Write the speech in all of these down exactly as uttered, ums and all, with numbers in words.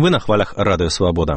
Вы на хвалях Радио Свобода.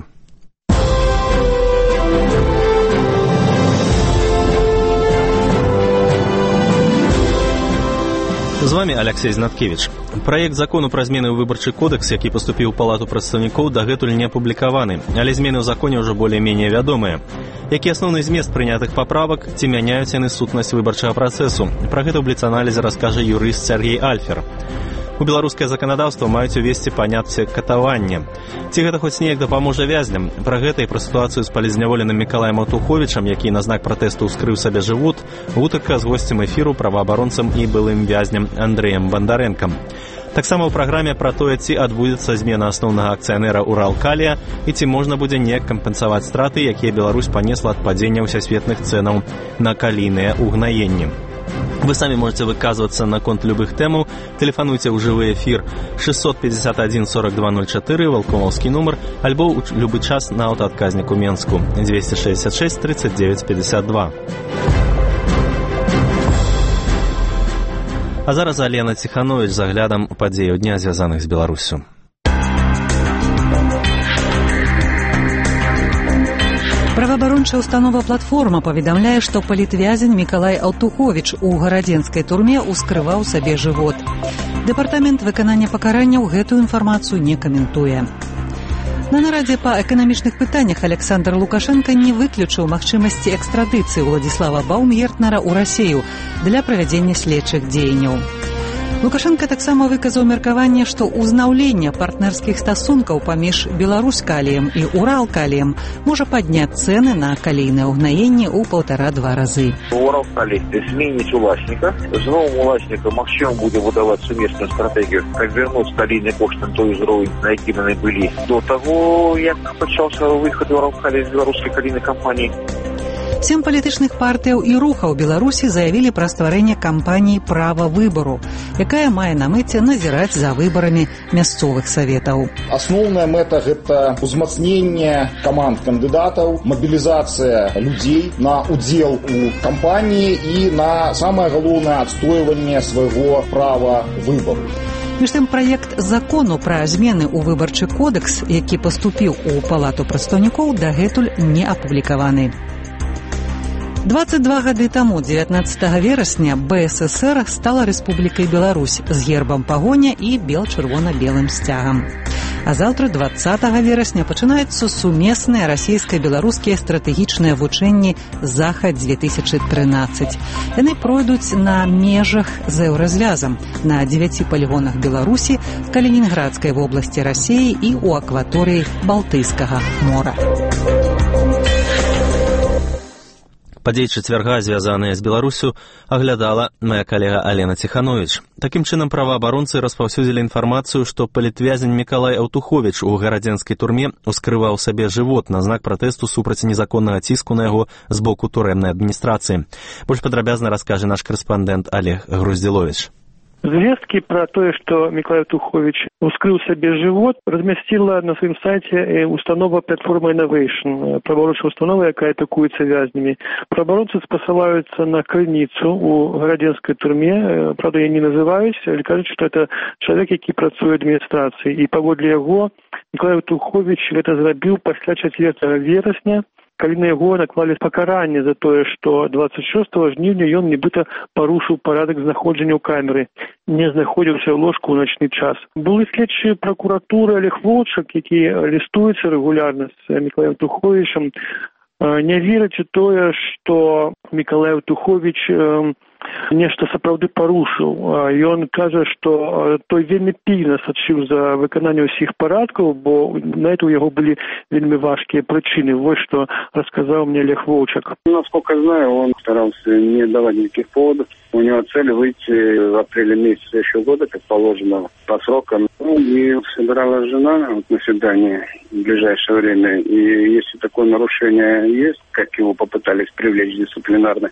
З вами Алексей Знаткевич. Праект закону пра змены ў выбарчы кодекс, які паступіў у палату прадстаўнікоў, дагэтуль не апублікаваны, але змены ў законе ўжо более-менее вядомыя. Які асноўны змест прынятых паправак, ці мяняюць яны сутнасць выбарчага працэсу? Пра гэта ў бліцаналізе раскажа юрыст Сергей Альфер. У беларускае заканадаўства маюць увесці паняцце катавання. Ці гэта хоць неяк дапаможа вязням? Пра гэта і пра сітуацыю з палізняволеным Мікалаем Аўтуховічам, які на знак пратэсту ўскрыў сабе жывот, гутарка з госцем эфіру, праваабаронцам і былым вязням Андрэем Бандарэнкам. Таксама ў праграме пра тое, ці адбудзецца змена асноўнага акцыянера Уралкалія і ці можна будзе неяк кампенсаваць страты, якія Беларусь панесла ад падзення ўсясветных цэнаў на калійныя ўгнаенні. Вы самі можете выказвацца наконт любых тэмаў. Тэлефануйце ў жывы эфір шестьсот пятьдесят один сорок два ноль четыре, валкомаўскі нумар, альбо ў любы час на аўтаадказніку Менску двести шестьдесят шесть тридцать девять пятьдесят два. А зараз Алена Ціханович з аглядам падзеяў дня, звязаных з Беларуссю. Праваабарончая установа «Платформа» паведамляе, што палітвязень Мікалай Аўтуховіч у гарадзенскай турме ускрываў сабе жывот. Дэпартамент выканання пакаранняў гэтую інфармацыю не каментуе. На нарадзе па эканамічных пытаннях Александр Лукашенко не выключыў магчымасці экстрадыцыі Уладзіслава Баумгертнера ў Расею для правядзення следчых дзеянняў. Лукашенко таксама выказаў меркаванне, што ўзнаўленне партнерскіх стасункаў паміж Беларусь-каліем і Урал-каліем можа падняць цэны на калійныя ўгнаенні ў паўтара-два разы. Урал-калій зменіць уласніка. З новым уласнікам магчыма будзе будаваць сумесную стратэгію, як вярнуць калійны кошт на той узровень, на якім яны былі до таго, як пачаўся выхад Урал-калія з беларускай калійнай кампаніі. Сем палітычных партыяў і рухаў Беларусі заявілі пра стварэнне кампаніі «Права выбару», якая мае на мэце назіраць за выбарамі мясцовых саветаў. Асноўная мэта – гэта узмацненне каманд кандыдатаў, мабілізацыя людзей на удзел у кампаніі і на самае галоўнае адстойванне свайго права выбару. Між тым, праект закону пра змены ў выбарчы кодекс, які паступіў у палату прадстаўнікоў, дагэтуль не апублікаваны. двадцать два гады таму, дзевятнаццатага верасня, БССР стала Рэспублікай Беларусь з гербам пагоня і бел-чырвона-белым сцягам. А заўтра, дваццатага верасня, пачынаюцца сумесныя расійска-беларускія стратэгічныя вучэнні «Захад-две тысячи тринадцать». Яны пройдуць на межах з еўразвязам на дзевяці палігонах Беларусі, Калінінградскай вобласці Расіі і ў акваторыі Балтыйскага мора. Падзеі чацвярга, звязаныя з Беларуссю, аглядала моя калега Алена Ціханович. Такім чынам, праваабаронцы распаўсюдзілі інфармацыю, што палітвязень Мікалай Аўтуховіч у гарадзенскай турме ускрываў сабе жывот на знак пратэсту супраць незаконнага ціску на яго з боку турэмнай адміністрацыі. Больш падрабязна раскажа наш карэспандэнт Олег Груздзіловіч. Звесткі пра тое, што Мікалай Аўтуховіч ускрыў сабе жывот, размясціла на сваім сайце установа «Платформа Innovation», праваабарончая установа, якая атакуецца вязнямі. Праваабаронцы спасылаюцца на крыніцу ў гарадзенскай турме, правда, я не называюсь, але кажуць, што это чалавек, які працуе ў адміністрацыі, і паводле яго Мікалай Аўтуховіч гэта зрабіў пасля чацвёртага верасня, калі на яго наклалі пакаранне за тое, што двадцать шостага жніўня ён нібыта парушыў парадак знаходжання ў камеры, не знаходзіўся ў ложку ў начны час. Былы следчы пракуратуры Олег Волчак, які лістуецца рэгулярна з Мікалаем Аўтуховічам, не верыць у тое, што Мікалай Аўтуховіч нешта сапраўды парушыў. Ён кажа, што той вельмі пільна сачыў за выкананнем усіх парадкаў, бо на это у яго были вельмі важкие причины. Вот что рассказал мне Олег Волчак. Насколько я знаю, он старался не давать никаких поводов. У него цель выйти в апреле месяце следующего года, как положено по срокам. Ну, и собиралась жена вот, на свидание в ближайшее время. И если такое нарушение есть, как его попытались привлечь дисциплинарно,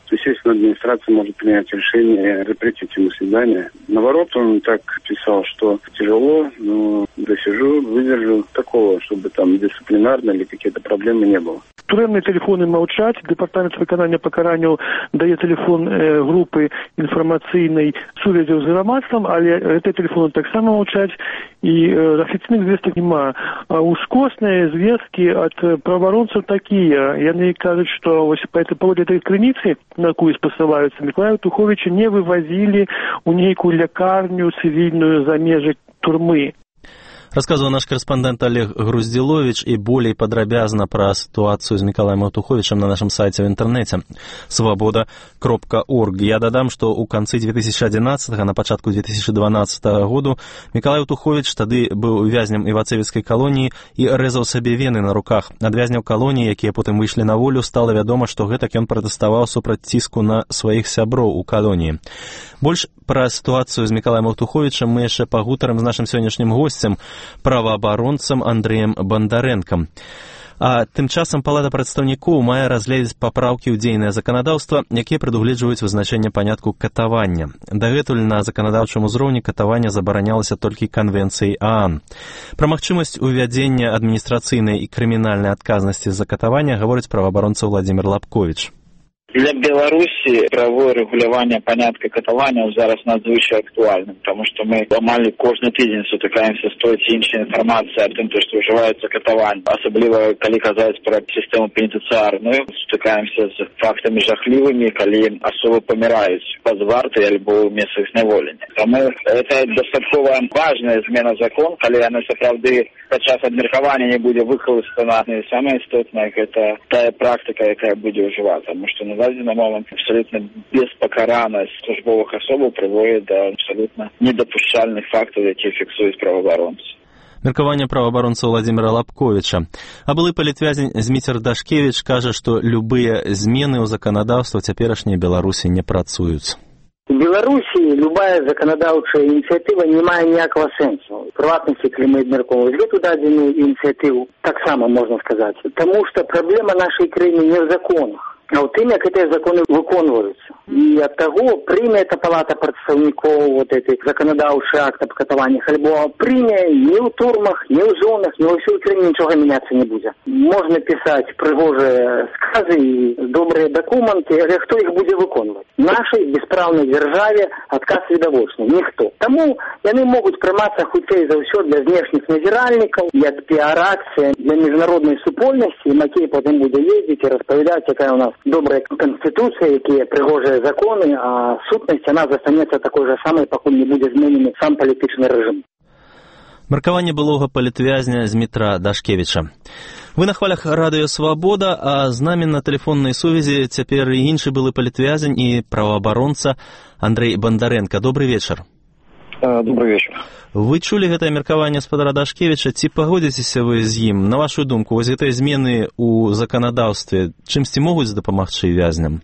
естественно, администрация может принять решение запретить ему свидание. Наоборот, он так писал, что тяжело, но досижу, выдержу такого, чтобы там дисциплинарно или какие-то проблемы не было. Турэмныя тэлефоны маўчаць. Дэпартамент выканання пакаранняў дае тэлефон э, групы інфармацыйнай сувязі з грамадствам, але гэтыя тэлефоны таксама маўчаць і э, афіцыйных звестак няма. А ускосныя звесткі ад праваабаронцаў такія. Яны кажуць, што вось па этой паводле этой крыніцы, на якую спасылаюцца, Мікалая Туховіча не вывазілі ў нейкую лякарню цывільную за межы турмы. Расказваў наш карэспандэнт Олег Груздзіловіч, і болей падрабязна пра сітуацыю з Мікалаем Туховічам на нашым сайце ў інтэрнэце свабода кропка орг. Я дадам, што ў канцы две тысячи адзінаццатага, на пачатку две тысячи дванаццатага году Мікалай Туховіч тады быў вязнем івацэвіцкай калоніі і рэзаў сабе вены на руках. Ад вязняў калоніі, якія потым выйшлі на волю, стала вядома, што гэтак ён пратэставаў супраць ціску на сваіх сяброў у калоніі. Больш пра сітуацыю з Мікалаем Туховічам мы яшчэ пагутарым з нашым сённяшнім госцем, праваабаронцам Андрэем Бандарэнкам. А тым часам Палата прадстаўнікоў мае разгледзець папраўкі ў дзейнае заканадаўства, якія прадугледжваюць вызначэнне панятку катавання. Дагэтуль на заканадаўчым узроўні катаванне забаранялася толькі канвенцыяй ААН. Пра магчымасць увядзення адміністрацыйнай і крымінальнай адказнасці за катаванне гаворыць праваабаронца Владзімір Лапковіч. Для Беларусі правовое рэгуляванне панятка катавання зараз надзвычай актуальным, потому что мы амаль кожны тыдзень сутыкаемся з той ці іншай інфармацыяй аб тым, што ўжываецца катаванне. Асабліва, калі казаць пра сістэму пенітэнцыярную, сутыкаемся з фактамі жахлівымі, калі асобы паміраюць пад вартай альбо ў месцах зняволення. Таму это дастаткова важная змена закон, калі яна сапраўды падчас абмеркавання не будзе выкарыстана. Самае істотнае гэта тая практыка, якая будзе ўжывацца, таму што на дадзены момант абсолютно беспакаранасць службовых асобаў прыводзіць да абсолютно недапушчальных фактаў, якія фіксуюць праваабаронцы. Меркаванне праваабаронца Владзіміра Лапковіча. А былы палітвязень Зміцер Дашкевіч кажа, што любыя змены ў заканадаўства цяперашняй Беларусі не працуюць. В Беларусі любая заканадаўчая ініцыятыва не мае ніякага сэнсу. В прыватнасці, калі мы абмяркоўваць гэту дадзеную ініцыятыву, таксама можна сказаць. Таму што праблема нашай краіны не в законах, а ў тым, як гэтыя законы выконваюцца. І ад таго, прыме эта палата прадстаўнікоў вот этой заканадаўчы акт аб катаваннях, альбо прыме ні ў турмах, ні ў зонах, ні ва ўсёй краіне нічога мяняцца не будзе. Можна пісаць прыгожыя сказы і добрыя дакументы, але хто іх будзе выконваць? Нашай беспраўнай дзяржаве адказ відавочны. Ніхто. Таму яны могуць прымацца хутчэй за ўсё для знешніх назіральнікаў, як піар-акцыя для міжнароднай супольнасці, якія потым будзе ездзіць і распавядаць, якая у нас добрая канстытуцыя, якія прыгожыя законы, а сутнасць яна застанецца такой жа самай, пакуль не будзе зменены сам палітычны рэжым. Меркаванне былога палітвязня Змітра Дашкевіча. Вы на хвалях радыё «Свабода», а з намі на тэлефоннай сувязі цяпер і іншы былы палітвязень і праваабаронца Андрэй Бандарэнка. Добрый вечар. Добрый вечар. Вы чулі гэтае меркаванне спадара Дашкевіча, ці пагодзіцеся вы з ім? На вашу думку, вось гэтыя змены ў заканадаўстве чымсьці могуць дапамагчы вязням?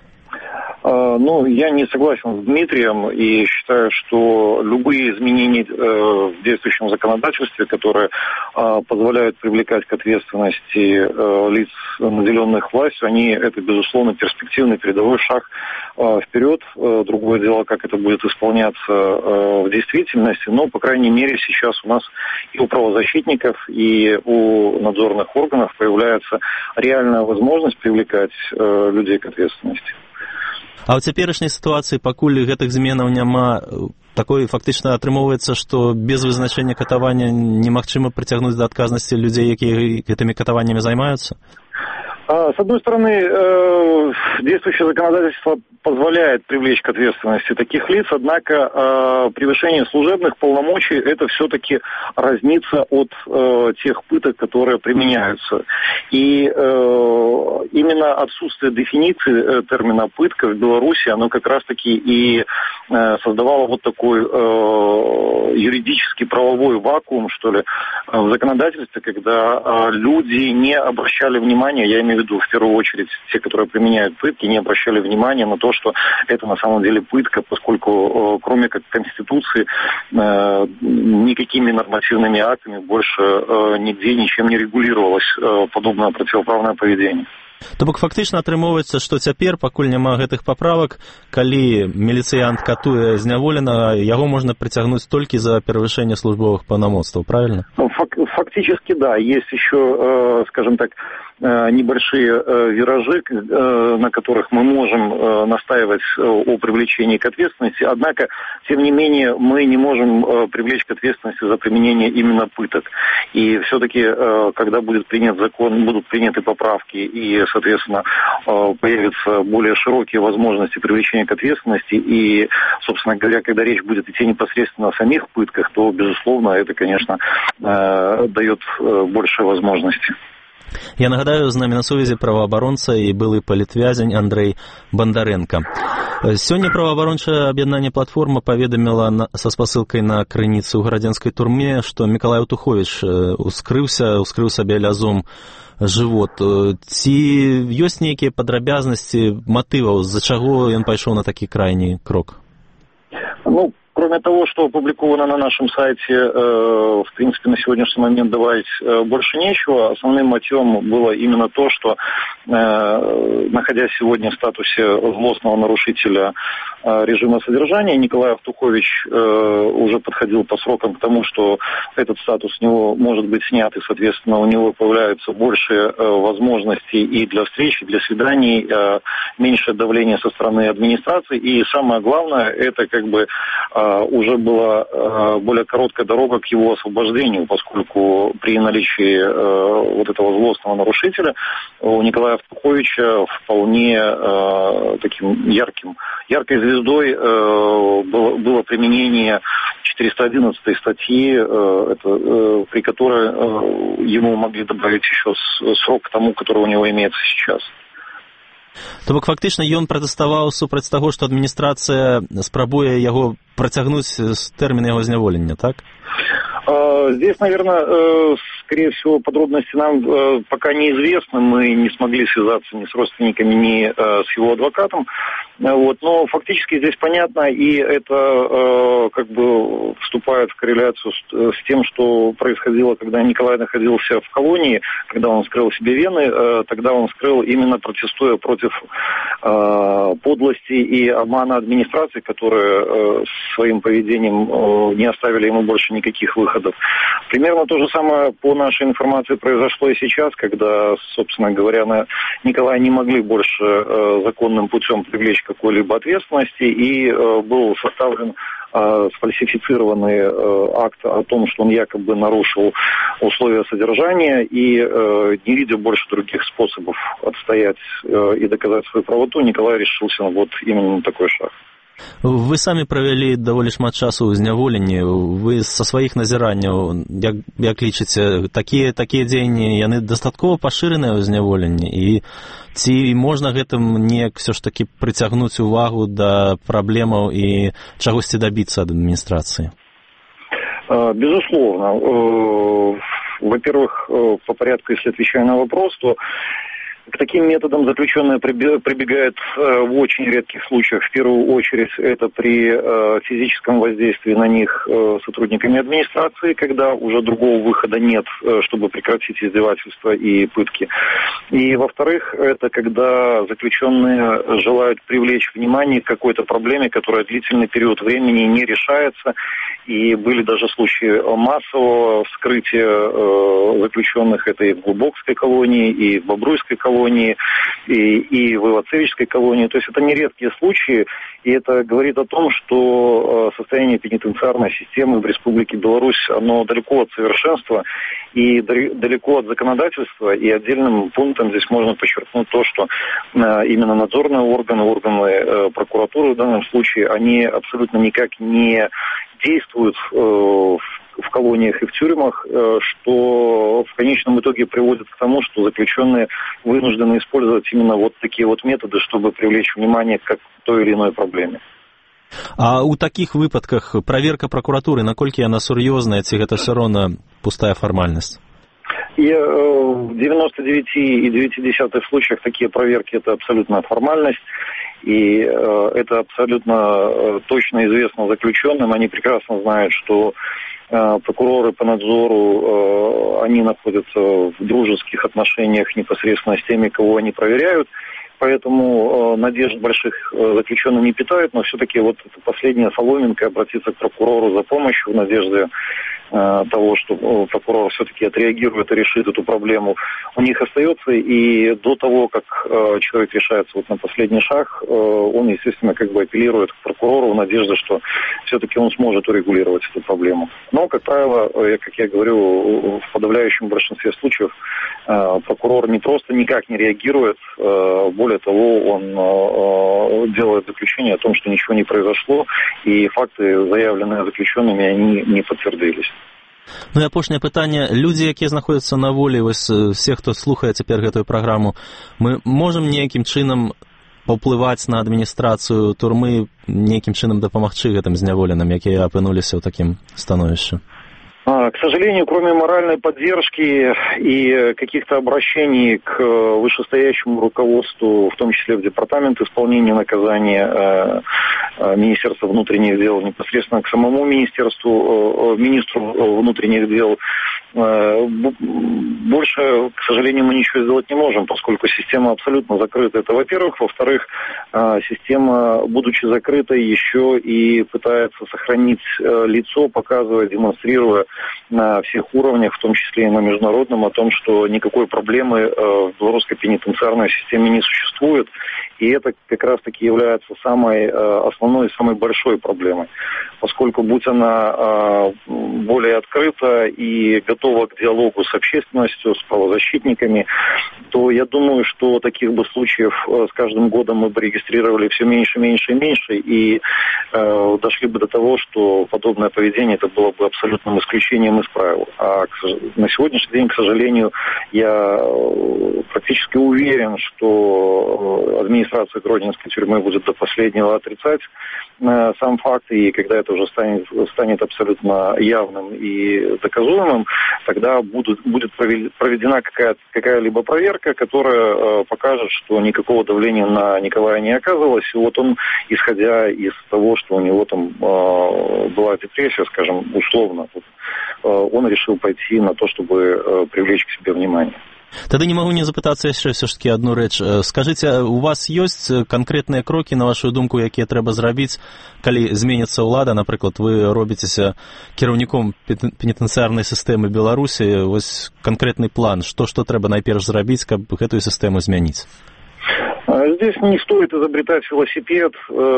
Ну, я не согласен с Дмитрием и считаю, что любые изменения э, в действующем законодательстве, которые э, позволяют привлекать к ответственности э, лиц, наделенных властью, они, это, безусловно, перспективный передовой шаг э, вперед. Э, другое дело, как это будет исполняться э, в действительности, но, по крайней мере, сейчас у нас и у правозащитников, и у надзорных органов появляется реальная возможность привлекать э, людей к ответственности. А ў цяперашняй сітуацыі, пакуль гэтых зменаў няма, такой фактычна атрымоўваецца, што без вызначэння катавання немагчыма прыцягнуць да адказнасці людзей, якія гэтымі катаваннямі займаюцца? С одной стороны, действующее законодательство позволяет привлечь к ответственности таких лиц, однако превышение служебных полномочий – это все-таки разница от тех пыток, которые применяются. И именно отсутствие дефиниции термина «пытка» в Беларуси, оно как раз-таки и создавало вот такой юридический правовой вакуум, что ли, в законодательстве, когда люди не обращали внимания, я имею в виду в первую очередь те, которые применяют пытки, не обращали внимания на то, что это на самом деле пытка, поскольку кроме как Конституции никакими нормативными актами больше нигде ничем не регулировалось подобное противоправное поведение. То бок фактычна атрымоўваецца, што цяпер, пакуль няма гэтых паправак, калі міліцыянт катуе зняволенага, яго можна прыцягнуць толькі за перавышэнне службовых паўнамоцтваў, правильно? Фактически, да. Есть еще, скажем так, небольшие виражи, на которых мы можем настаивать о привлечении к ответственности. Однако, тем не менее, мы не можем привлечь к ответственности за применение именно пыток. И все-таки, когда будет принят закон, будут приняты поправки и, соответственно, появятся более широкие возможности привлечения к ответственности. И, собственно говоря, когда речь будет идти непосредственно о самих пытках, то, безусловно, это, конечно, дает больше возможностей. Я нагадаю, з намі на сувязі праваабаронца і былы палітвязень Андрэй Бандарэнка. Сёння праваабарончае аб'яднанне «Платформа» паведаміла са спасылкай на крыніцы ў гарадзенскай турме, што Мікалай Аўтуховіч ускрыўся, ускрыў сабе лязом жывот. Ці ёсць нейкія падрабязнасці матываў, з-за чаго ён пайшоў на такі крайні крок? Ну, кроме того, что опубликовано на нашем сайте, в принципе, на сегодняшний момент добавить больше нечего. Основным мотивом было именно то, что, находясь сегодня в статусе злостного нарушителя режима содержания, Николай Автухович уже подходил по срокам к тому, что этот статус у него может быть снят, и, соответственно, у него появляются больше возможностей и для встреч, и для свиданий, меньшее давление со стороны администрации, и самое главное, это как бы уже была более короткая дорога к его освобождению, поскольку при наличии вот этого злостного нарушителя у Николая Автуховича вполне таким ярким, яркой звездой было, было применение четыреста одиннадцатой статьи, это, при которой ему могли добавить еще срок к тому, который у него имеется сейчас. То бок фактычна ён пратэставаў супраць таго, што адміністрацыя спрабуе яго працягнуць з тэрміна яго зняволення, так? Здесь, наверное, скорее всего, подробности нам пока неизвестны. Мы не смогли связаться ни с родственниками, ни с его адвокатом. Вот. Но фактически здесь понятно, и это как бы вступает в корреляцию с, с тем, что происходило, когда Николай находился в колонии, когда он скрыл себе вены, тогда он скрыл именно протестуя против подлости и обмана администрации, которые своим поведением не оставили ему больше никаких выходов. Примерно то же самое по нашей информации произошло и сейчас, когда, собственно говоря, Николая не могли больше законным путем привлечь к какой-либо ответственности, и был составлен сфальсифицированный акт о том, что он якобы нарушил условия содержания, и не видя больше других способов отстоять и доказать свою правоту, Николай решился вот именно на такой шаг. Вы самі правялі даволі шмат часу ў зняволенні. Вы са сваіх назіранняў, як, як лічыце, такія, такія дзеянні, яны дастаткова пашыраныя ў зняволенні? І ці можна гэтым неяк все ж таки прыцягнуць увагу да праблемаў і чагосьці дабіцца ад адміністрацыі? Безусловно. Во-первых, по порядку, если отвечаю на вопрос, то к таким методам заключенные прибегают в очень редких случаях. В первую очередь это при физическом воздействии на них сотрудниками администрации, когда уже другого выхода нет, чтобы прекратить издевательства и пытки. И во-вторых, это когда заключенные желают привлечь внимание к какой-то проблеме, которая длительный период времени не решается. И были даже случаи массового вскрытия заключенных, это и в Глубокской колонии, и в Бобруйской колонии, и, и в Ивацевичской колонии. То есть это нередкие случаи, и это говорит о том, что состояние пенитенциарной системы в Республике Беларусь, оно далеко от совершенства и далеко от законодательства, и отдельным пунктом здесь можно подчеркнуть то, что именно надзорные органы, органы прокуратуры в данном случае, они абсолютно никак не действуют в в колониях и в тюрьмах, что в конечном итоге приводит к тому, что заключенные вынуждены использовать именно вот такие вот методы, чтобы привлечь внимание к той или иной проблеме. А у таких выпадках проверка прокуратуры, наколькі яна сур'ёзная, ці гэта все равно пустая формальность? И в девяноста девяти и девяти десятых случаях такие проверки это абсолютная формальность. И это абсолютно точно известно заключенным. Они прекрасно знают, что прокуроры по надзору, они находятся в дружеских отношениях непосредственно с теми, кого они проверяют. Поэтому надежд больших заключенные не питают, но все-таки вот эта последняя соломинка — обратиться к прокурору за помощью в надежде того, что прокурор все-таки отреагирует и решит эту проблему, у них остается. И до того, как человек решается вот на последний шаг, он, естественно, как бы апеллирует к прокурору в надежде, что все-таки он сможет урегулировать эту проблему. Но, как правило, как я говорю, в подавляющем большинстве случаев прокурор не просто никак не реагирует, более того, он делает заключение о том, что ничего не произошло, и факты, заявленные заключенными, они не подтвердились. Ну і апошняе пытанне. Людзі, якія знаходзяцца на волі, вось все, хто слухае цяпер гэтую праграму, мы можам нейкім чынам паўплываць на адміністрацыю турмы, нейкім чынам дапамагчы гэтым зняволеным, якія апынуліся ў такім становішчы? К сожалению, кроме моральной поддержки и каких-то обращений к вышестоящему руководству, в том числе в Департамент исполнения наказания, Министерства внутренних дел, непосредственно к самому министерству, министру внутренних дел, больше, к сожалению, мы ничего сделать не можем, поскольку система абсолютно закрыта. Это, во-первых. Во-вторых, система, будучи закрытой, еще и пытается сохранить лицо, показывая, демонстрируя на всех уровнях, в том числе и на международном, о том, что никакой проблемы в белорусской пенитенциарной системе не существует. И это как раз-таки является самой основной и самой большой проблемой. Поскольку, будь она более открыта и готова к диалогу с общественностью, с правозащитниками, то я думаю, что таких бы случаев с каждым годом мы бы регистрировали все меньше, меньше и меньше, и э, дошли бы до того, что подобное поведение это было бы абсолютным исключением из правил. А на сегодняшний день, к сожалению, я практически уверен, что администрация Гродненской тюрьмы будет до последнего отрицать э, сам факт, и когда это уже станет, станет абсолютно явным и доказуемым, тогда будут, будет проведена какая, какая-либо проверка, которая э, покажет, что никакого давления на Николая не оказывалось. И вот он, исходя из того, что у него там э, была депрессия, скажем, условно, вот, э, он решил пойти на то, чтобы э, привлечь к себе внимание. Тады не магу не запытацца яшчэ ўсё ж такі адну рэч. Скажыце, у вас ёсць канкрэтныя крокі, на вашу думку, якія трэба зрабіць, калі зменіцца ўлада, напрыклад, вы робіцеся кіраўніком пенітэнцыярнай сістэмы Беларусі, вось канкрэтны план, што што трэба найперш зрабіць, каб гэтую сістэму змяніць? Здесь не стоит изобретать велосипед.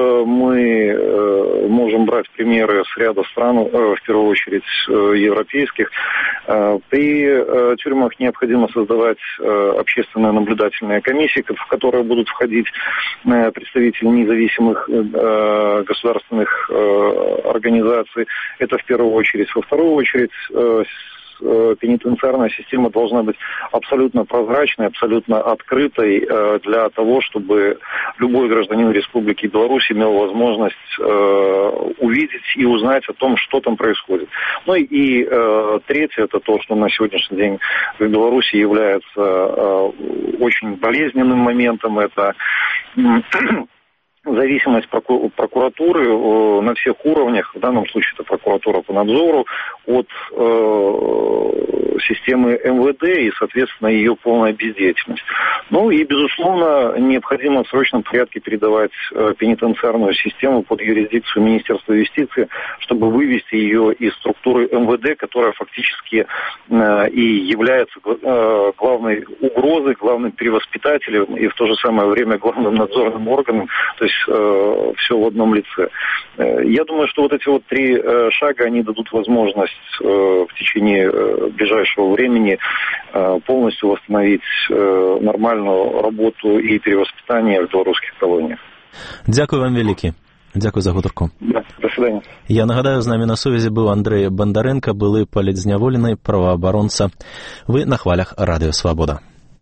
Мы можем брать примеры с ряда стран, в первую очередь европейских. При тюрьмах необходимо создавать общественные наблюдательные комиссии, в которые будут входить представители независимых государственных организаций. Это в первую очередь. Во вторую очередь, пенитенциарная система должна быть абсолютно прозрачной, абсолютно открытой для того, чтобы любой гражданин Республики Беларусь имел возможность увидеть и узнать о том, что там происходит. Ну и третье, это то, что на сегодняшний день в Беларуси является очень болезненным моментом, это зависимость прокуратуры на всех уровнях, в данном случае это прокуратура по надзору, от э, системы эм вэ дэ и, соответственно, ее полная бездеятельность. Ну и, безусловно, необходимо в срочном порядке передавать э, пенитенциарную систему под юрисдикцию Министерства юстиции, чтобы вывести ее из структуры эм вэ дэ, которая фактически э, и является э, главной угрозой, главным перевоспитателем и в то же самое время главным надзорным органом, то есть э, все в одном лице. Э, я думаю, что вот эти вот три э, шага, они дадут возможность э, в течение э, ближайшего времени э, полностью восстановить э, нормальную работу и перевоспитание в белорусских колониях. Дякую вам вялікі. Дзякуй за гутарку. Да, до свидания. Я нагадаю, з намі на сувязі быў Андрэй Бандарэнка, былы палітзняволены праваабаронца. Вы на хвалях Радыё Свабода.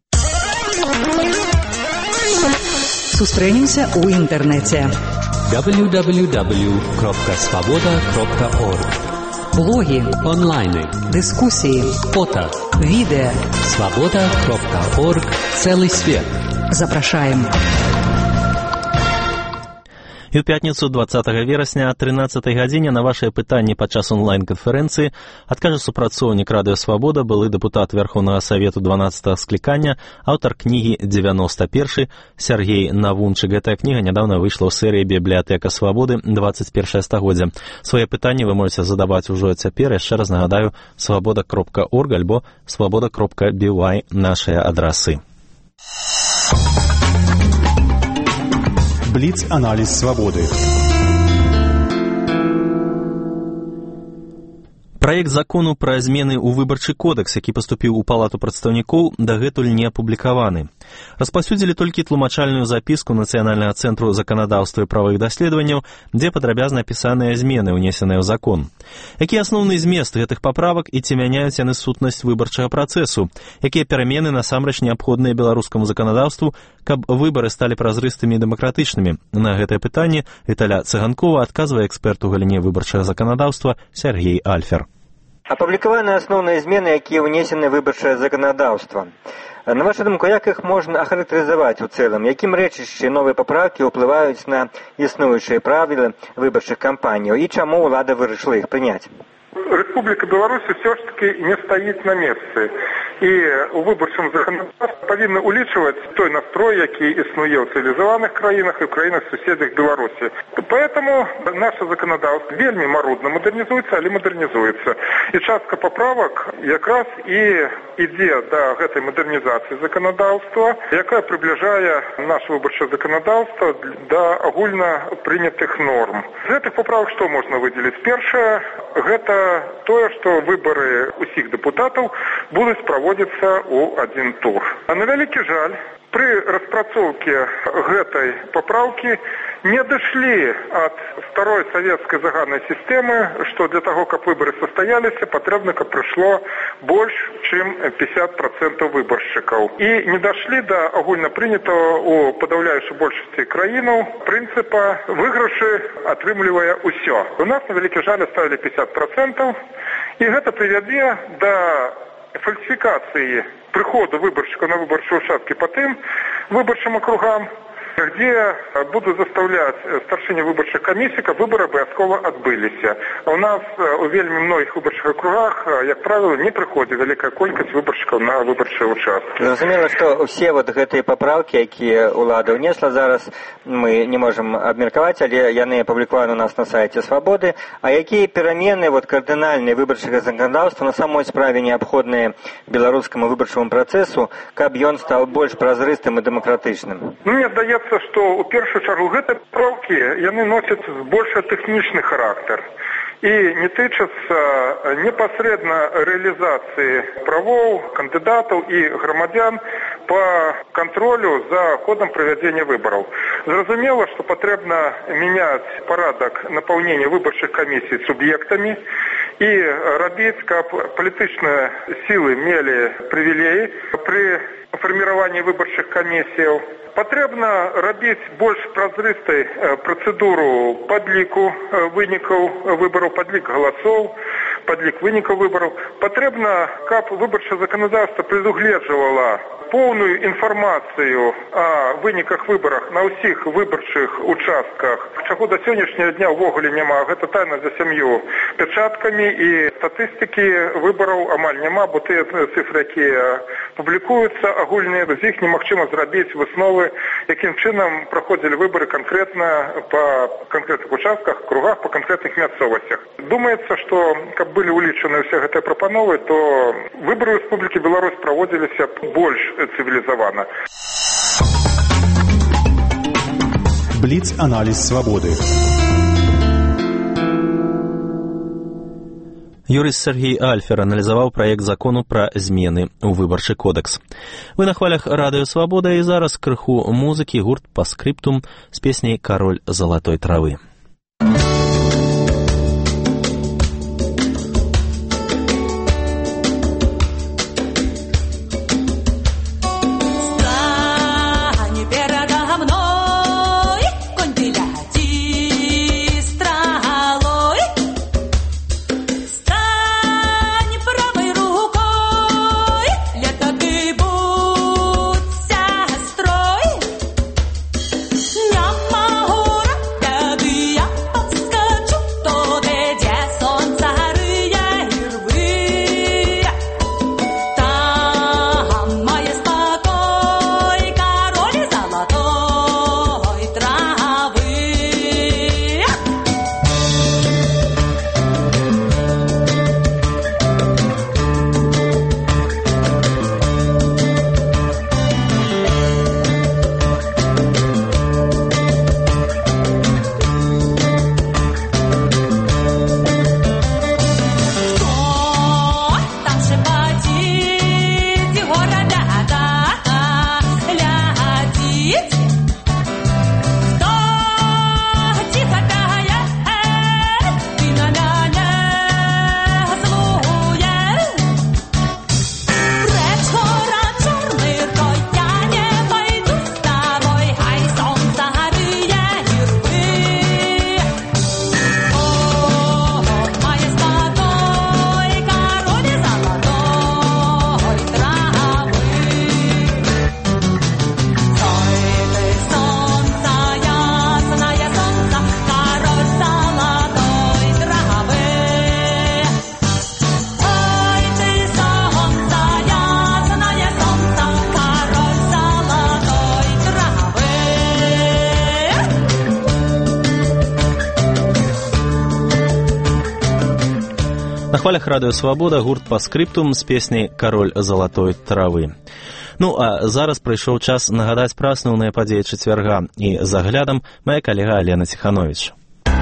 Сустрэнемся ў інтэрнэце. дабл ю дабл ю дабл ю крапка свабода крапка орг. Блоги, онлайны, дискуссии, фото, видео. свобода крапка орг. Целый свет. Запрашаем. І ў пятніцу дваццатага верасня о трынаццатай гадзіне на вашыя пытанні падчас онлайн-канферэнцыі адкажа супрацоўнік Радыё Свабода, былы дэпутат Верховнага Савету дванаццатага склікання, аўтар кнігі «девяносто первый» Сергей Навунчык. Гэтая кніга нядаўна выйшла ў серыі «Бібліятэка Свабоды двадцать первое стагоддзя». Свае пытанні вы можете задаваць ужо цяпер. Яшчэ раз нагадаю, свабода кропка орг альбо свабода кропка би вай нашыя адрасы. Бліц-аналіз свабоды. Праект закону пра змены ў выбарчы кодекс, які паступіў у палату прадстаўнікоў, дагэтуль не апублікаваны. Распаўсюдзілі толькі тлумачальную запіску Нацыянальнага цэнтру заканадаўства і правых даследаванняў, дзе падрабязна апісаныя змены, унесеныя ў закон. Які асноўны змест гэтых паправак і ці мяняюць яны сутнасць выбарчага працэсу? Якія перамены насамрэч неабходныя беларускаму заканадаўству, каб выбары сталі празрыстымі і дэмакратычнымі? На гэтае пытанне Віталя Цыганкова адказвае эксперт у галіне выбарчага заканадаўства Сергей Альфер. Апублікаваны асноўныя змены, якія ўнесены ў выбарчае заканадаўства. На вашу думку, як іх можна ахарактарызаваць у цэлым? Якім рэчышчы новыя папраўкі ўплываюць на існуючыя правілы выбарчых кампаніяў і чаму ўлада вырашыла іх прыняць? Республика Беларусь все ж таки не стоит на месте. И у выборчым законодательстве повинны улічивать той настрой, який існує в цивилизованных краинах и в краинах-суседях Беларуси. Поэтому наше законодательство вельми марудно модернизуется, але модернизуется. И частка поправок якраз и ідзе до этой модернизации законодательства, якая приближая наше выборчее законодательство до агульно принятых норм. Из этих поправок что можно выделить? Первое, это то, что выборы усіх депутатов будут проводиться у один тур. А на вялікі жаль, при распрацоўке гэтай поправки не дошли от второй советской заганной системы, что для того, как выборы состоялись, потребно, как пришло больше, чем пятьдесят процентов выборщиков. И не дошли до огульно принятого у подавляющей большинстве краинов принципа выигрыши, отрымливая усё. У нас на вялікі жаль оставили пятьдесят процентов, и это приведет до фальсификации прихода выборщиков на выборчие участки по тем выборчим округам, где будут заставлять старшині выборчих комиссий, как выборы обов'язково отбылись. А у нас у вельми многих выборчих округах, як правило, не приходит великая колькость выборщиков на выборчие участки. Зразумела, что все вот гэтыя поправки, якія ўлада ўнесла зараз, мы не можем абмеркаваць, але яны апублікаваны у нас на сайте Свободы. А якія перамены вот кардынальныя выбарчага заканадаўства на самой справе неабходныя беларускаму выбарчаму працэсу, каб ён стаў больш празрыстым і дэмакратычным? Ну, мне здаецца, что у першую чаргу гэтыя паправкі яны носяць больш тэхнічны характар і не тычацца непасрэдна рэалізацыі правоў кандыдатаў і грамадзян по контролю за ходом проведения выборов. Зразумела, что потребно менять порядок наполнения выборчих комиссий субъектами и рабіць, каб палітычныя силы мелі привілеі при формировании выборчих комиссий. Потребно рабіць больш празрыстай працэдуру падліку вынікаў выбораў, падлік галасоў, падлік вынікаў выбораў. Потребно, каб выбарчае заканадаўства прадугледжвала поўную інфармацыю о выніках выборах на ўсіх выбарчых участках, чаго до сённяшняга дня ўвогуле няма. Гэта тайна за сям'ю пячаткамі і статыстыкі выбораў амаль няма, бо тыя цифры, якія публікуюцца агульныя, з іх немагчыма зрабіць высновы, якім чынам праходзілі выборы конкретно по конкретных участках, кругах, по конкретных мясцовасцях. Думаецца, што каб былі улічаны ўсе гэтыя прапановы, то выборы Рэспублікі Беларусь праводзіліся больш цивилизовано. Бліц-аналіз свабоды. Юрыст Сергей Альфер аналізаваў праект закону пра змены ў выбарчы кодэкс. Вы на хвалях Радыё Свабода, і зараз крыху музыкі, гурт «Паскрыптум» з песняй «Кароль залатой травы». Няма гора, На хвалях радыё «Свабода» гурт «Паскрыптум» з песняй «Кароль залатой травы». Ну, а зараз прыйшоў час нагадаць пра асноўныя падзеі чацвярга. І за аглядам моя калега Алена Ціхановіч.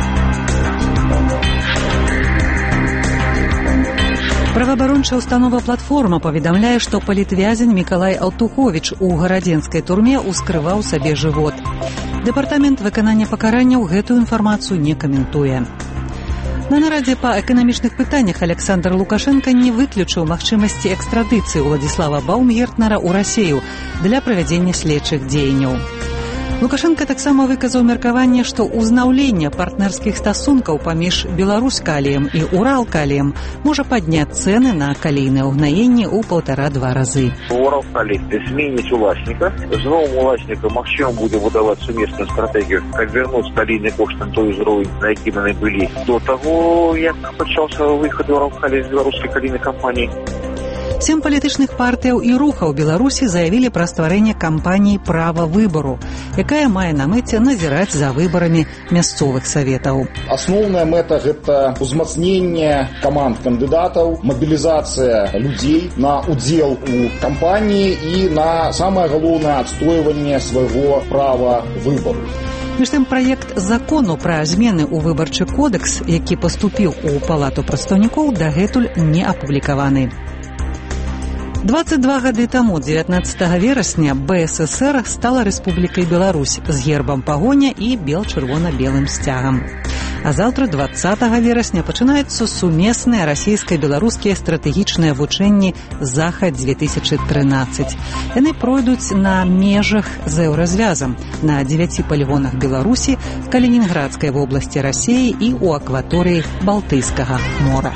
Праваабарончая установа «Платформа» паведамляе, што палітвязень Мікалай Алтуховіч у гарадзенскай турме ускрываў сабе жывот. Дэпартамент выканання пакаранняў гэтую інфармацыю не каментуе. На нарадзе па эканамічных пытаннях Александр Лукашенко не выключыў магчымасці экстрадыцыі Уладзіслава Баумгертнера ў Расею для правядзення следчых дзеянняў. Лукашенко таксама выказаў меркаванне, што ўзнаўленне партнерскіх стасункаў паміж Беларусь-каліем і Урал-каліем можа падняць цэны на калійныя ўгнаенні ў паўтара-два разы. Урал-калій зменіць уласника. З новым уласнікам магчыма будзе выдаваць сумесную стратэгію, як вернуць калійны кошт на той узровень, на якім яны былі до таго, як пачаўся выхад Урал-калій з беларускай калійнай кампаніі. Сем палітычных партыяў і рухаў Беларусі заявілі пра стварэнне кампаніі «Права выбару», якая мае на мэце назіраць за выбарамі мясцовых саветаў. Асноўная мэта – гэта узмацненне каманд кандыдатаў, мабілізацыя людзей на удзел у кампаніі і на самае галоўнае адстойванне свайго права выбару. Між тым, праект закону пра змены ў выбарчы кодэкс, які паступіў у палату прадстаўнікоў, дагэтуль не апублікаваны. дваццаць два гады таму, дзевятнаццатага верасня, бэ эс эсэр стала Рэспублікай Беларусь з гербам пагоня і бел-чырвона-белым сцягам. А заўтра, дваццатага верасня, пачынаюцца сумесныя расійска-беларускія стратэгічныя вучэнні «Захад-дзве тысячы трынаццаць». Яны пройдуць на межах з еўразвязам на дзевяці палігонах Беларусі, Калінінградскай вобласці Расіі і ў акваторыі Балтыйскага мора.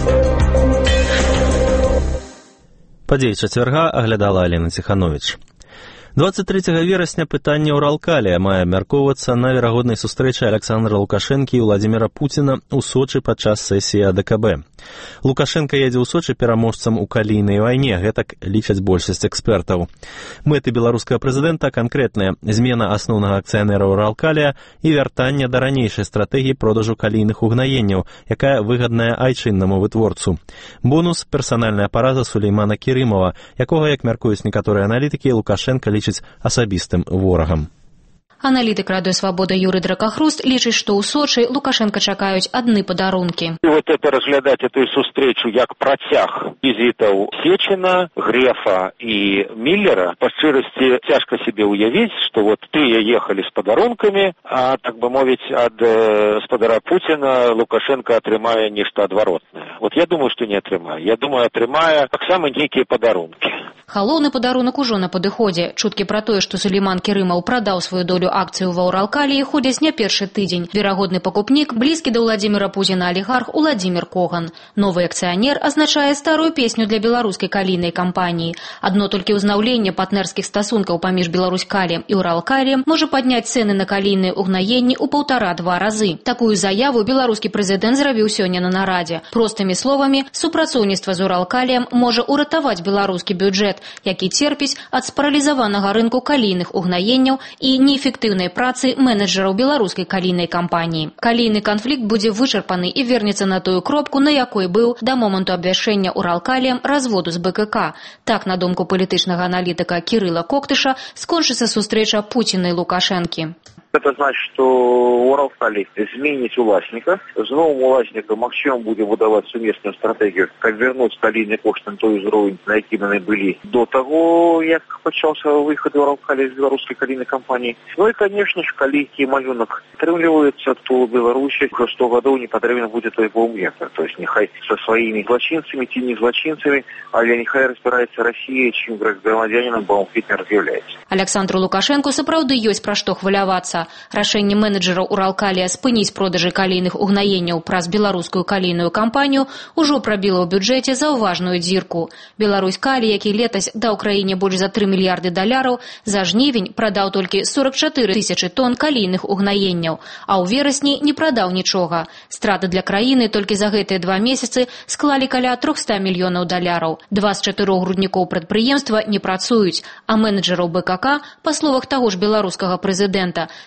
Падзеі чацвярга аглядала Алена Ціхановіч. дваццаць трэцяга верасня пытанне Уралкалія мае абмяркоўвацца на верагоднай сустрэчы Александра Лукашэнкі і Владзіміра Пуціна ў Сочы падчас сесіі а дэ ка бэ. Лукашенко едзе ў Сочы пераможцам у калійнай вайне, гэтак лічаць большасць экспертаў. Мэты беларускага прэзідэнта канкрэтныя: змена асноўнага акцыянера Уралкалія і вяртанне да ранейшай стратэгіі продажу калійных угнаенняў, якая выгадная айчыннаму вытворцу. Бонус – персанальная параза Сулеймана Керымова, якога, як мяркуюць некаторыя аналітыкі, Лукашенко лічыць асабістым ворагам. Аналітык радыё «Свабода» Юрый Дракахруст лічыць, што ў Сочы Лукашенко чакаюць адны падарункі. І вот это разглядаць эту сустрэчу як працяг візітаў Сечина, Грефа і Миллера, па шчырасці цяжка себе уявіць, што вот тыя ехалі з падарункамі, а, так бы мовіць, ад э, спадара Пуціна Лукашенко атрымае нешта адваротнае. Вот я думаю, што не атрымае. Я думаю, атрымае таксама нейкія падарункі. Галоўны падарунак ужо на падыходзе. Чуткі пра тое, што Сулейман Керымаў прадаў сваю долю акцыю ва Уралкаліі, ходзяць не першы тыдзень. Верагодны пакупнік, блізкі да Владзіміра Пуціна алігарх Уладзімір Коган. Новы акцыянер азначае старую песню для беларускай калійнай кампаніі. Адно толькі ўзнаўленне партнерскіх стасункаў паміж Беларусь-каліем і Уралкаліем можа падняць цэны на калійныя угнаенні ў паўтара-два разы. Такую заяву беларускі прэзідэнт зрабіў сёння на нарадзе. Простымі словамі, супрацоўніцтва з Уралкаліем можа ўратаваць беларускі бюджэт, які церпіць ад спаралізаванага рынку калійных угнаенняў і неэфектыўнай працы менеджераў беларускай калійнай кампаніі. Калійны канфлікт будзе вычарпаны і вернецца на тую кропку, на якой быў да моманту абвяшчэння Уралкаліем разводу з бэ ка ка. Так, на думку палітычнага аналітыка Кірыла Коктыша, скончыцца сустрэча Пуціна і Лукашэнкі. Это значит, что Уралкалий зменить уласника. С новым уласником магчыма будзе выдаваць сумесную стратегию, как вернуть калійны кошт на той узровень, на якім яны былі до того, як пачаўся выход Уралкалия з беларускай калійнай кампаніі. Ну и, конечно же, калійкі малюнак атрымліваецца, то Беларусі уже сто гадоў не патрэбна будзе той Баумгертер. То есть нехай со своими злочинцами, ці не злочинцами, але нехай разбирается Россия, чым грамадзянином Баумгертер з'яўляецца. Александру Лукашенку сапраўды ёсць пра што хвалявацца. Рашэнне менеджераў Уралкалія спыніць продажы калійных угнаенняў праз беларускую калійную кампанію ўжо прабіла ў бюджэце заўважную дзірку. Беларусь-калій, які летась даў краіне больш за тры мільярды даляраў, за жнівень прадаў толькі сорок чатыры тысячы тонн калійных угнаенняў, а ў верасні не прадаў нічога. Страты для краіны толькі за гэтыя два месяцы склалі каля трохста мільёнаў даляраў. Два з чатырох груднікоў прадпрыемства не працуюць, а менеджераў бэ ка ка, па словах таго ж беларускага прэзідэнта,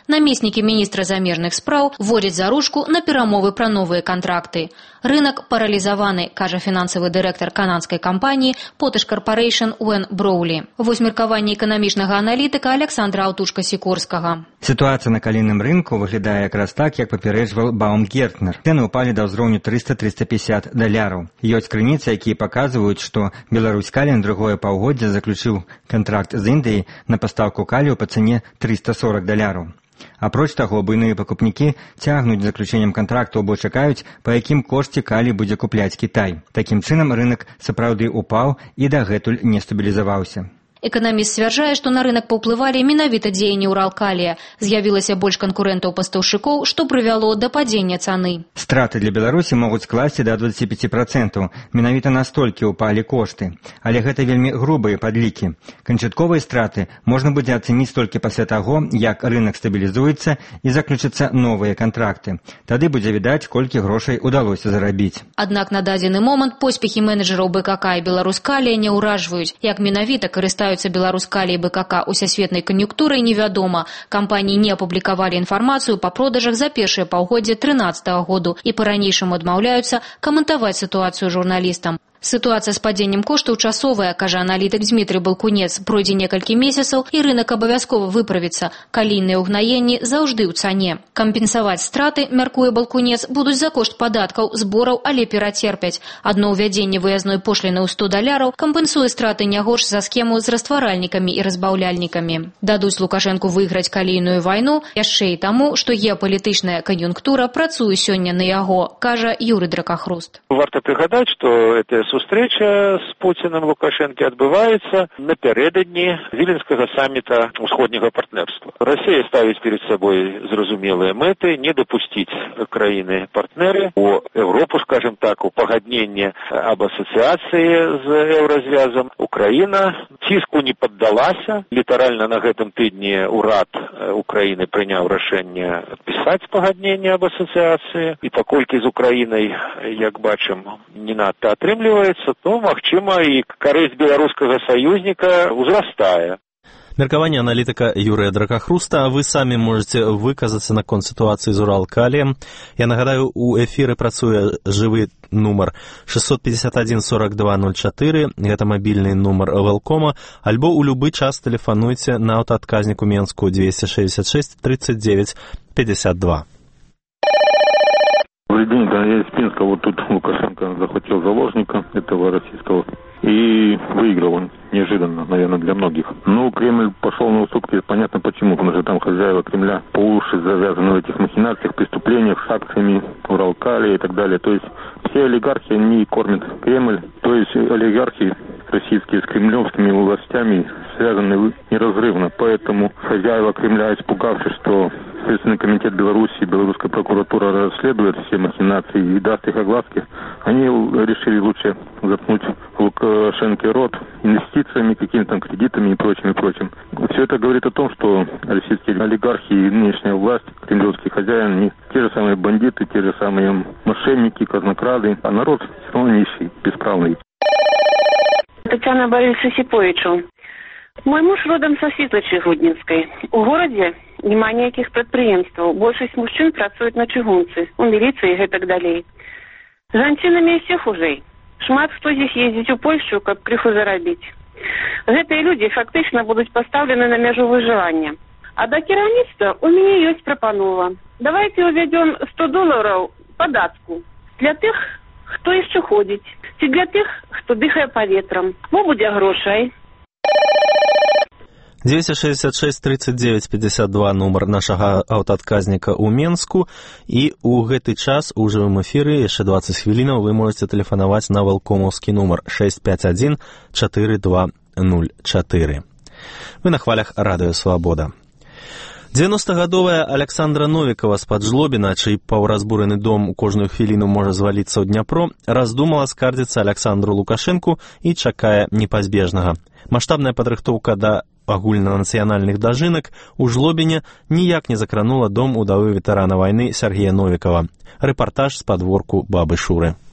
Намеснікі міністра замежных спраў вводзяць заручку на перамовы пра новыя кантракты. Рынок паралізаваны, кажа фінансавы дырэктар канадскай кампаніі Potash Corporation Уэн Броулі. Вось меркаванне эканамічнага аналітыка Александра Аўтушка-Сікорскага. Сітуацыя на калійным рынку выглядае якраз так, як папярэджваў Баумгертнер. Цэны ўпалі да ўзроўню трыста - трыста пятьдесят даляраў. Ёсць крыніцы, якія паказваюць, што Беларусь Калій на другое паўгоддзя заключыў кантракт з Індыяй на пастаўку калію па цане трыста сорок даляраў. Апроч таго, буйныя пакупнікі цягнуць заключэннем кантракту або чакаюць, па якім кошце калій будзе купляць Кітай. Такім чынам, рынак сапраўды упаў і дагэтуль не стабілізаваўся. Эканаміст сцвярджае, што на рынак паўплывалі менавіта дзеянні Уралкалія. З'явілася больш канкурэнтаў-пастаўшчыкоў, што прывяло да падзення цаны. Страты для Беларусі могуць скласці да двадцати пяти процентаў. Менавіта настолькі ўпалі кошты. Але гэта вельмі грубыя падлікі. Канчатковыя страты можна будзе ацэніць толькі пасля таго, як рынак стабілізуецца і заключацца новыя кантракты. Тады будзе відаць, колькі грошай удалося зарабіць. Аднак на дадзены момант поспехі менеджераў БКК і Беларускалія не ўражваюць. Як менавіта карыстаюцца Беларускалій і БКК усесветнай кан'юнктурай, невядома. Кампаніі не апублікавалі інфармацыю па продажах за першае паўгоддзе трынаццатага году і па-ранейшаму адмаўляюцца каментаваць сітуацыю журналістам. Сітуацыя з падзеннем коштаў часовая, кажа аналітык Дмітрый Балкунец. Пройдзе некалькі месяцаў і рынак абавязкова выправіцца. Калійныя ўгнаенні заўжды ў цане. Кампенсаваць страты, мяркуе Балкунец, будуць за кошт падаткаў, збораў, але перацерпяць. Адно ўвядзенне выязной пошліны ў сто даляраў кампенсуе страты не горш за схему з растваральнікамі і разбаўляльнікамі. Дадуць Лукашэнку выйграць калійную вайну яшчэ і таму, што геапалітычная кан'юнктура працуе сёння на яго, кажа Юрый Дракахруст. Варта прыгадаць, што это сустрэча з Пуцінам Лукашэнкі адбываецца напярэдадні Віленскага самміта ўсходняга партнерства. Расія ставіць перед сабой зразумелыя мэты не дапусціць краіны-партнеры у Европу, скажем так, у пагадненне аб асацыяцыі з еўразвязам. Украіна ціску не паддалася. Літаральна на гэтым тыдні ўрад Украіны прыняў рашэнне падпісаць пагадненне аб асацыяцыі. І паколькі з Украінай, як бачым, не надта атрымліваецца, то, магчыма, і карысць беларускага саюзніка ўзрастае. Меркаванне аналітыка Юрыя Дракахруста. Вы самі можете выказацца наконт сітуацыі з Уралкаліем. Я нагадаю, у эфіры працуе жывы нумар шестьсот пятьдесят один сорок два ноль четыре, гэта мабільны нумар Велкома, альбо ў любы час тэлефануйце на аўтаадказнік у Менску двести шестьдесят шесть тридцать девять пятьдесят два. Добрый день, да, я из Пинска. Вот тут Лукашенко захватил заложника этого российского и выиграл он неожиданно, наверное, для многих. Ну, Кремль пошел на уступки, понятно почему, потому что там хозяева Кремля по уши завязаны в этих махинациях, преступлениях с акциями Уралкалия и так далее. То есть все олигархи, они кормят Кремль, то есть олигархи российские с кремлевскими властями связаны неразрывно. Поэтому хозяева Кремля, испугавшись, что Следственный комитет Беларуси и белорусская прокуратура расследуют все махинации и даст их огласке, они решили лучше заткнуть Лукашенко рот инвестициями, какими-то там кредитами и прочим, и прочим. Все это говорит о том, что российские олигархи и нынешняя власть, кремлевские хозяин, они те же самые бандиты, те же самые мошенники, казнокрады, а народ все равно нищий, бесправный. Татьяна Борисовна Сиповичу. Мой муж родом со Світлачы Гродненской. У городе нема ніяких предприемств. Большасць мужчин працуюць на чыгунцы, у милиции и так далее. С жанчынамі ўсё хужэй. Шмат хто здесь ездзіць у Польшу, каб крыху зарабіць. Гэтыя люди фактично будут поставлены на мяжу выживания. А до кіраўніцтва у меня есть прапанова. Давайте уведем сто долларов податку для тех, кто еще ходит, и для тех, кто дыхае паветрам. Мо будзе грошай. девять шестьдесят шесть тридцать девять пятьдесят два нумар нашага аўтаадказніка ў Менску, і ў гэты час у жывым эфіры яшчэ двадцать хвілінаў вы можете тэлефанаваць на велкомаўскі нумар шесть пять один четыре два ноль четыре. Вы на хвалях радыё Свабода. девяностагадовая Александра Новікова з-пад Жлобіна, чый паўразбураны дом кожную хвіліну можа зваліцца ў Дняпро, раздумала скардзіцца Александру Лукашэнку і чакае непазбежнага. Маштабная падрыхтоўка да агульнанацыянальных дажынак у Жлобіне ніяк не закранула дом удавы ветэрана вайны Сергея Новікова. Рэпартаж з падворку бабы Шуры.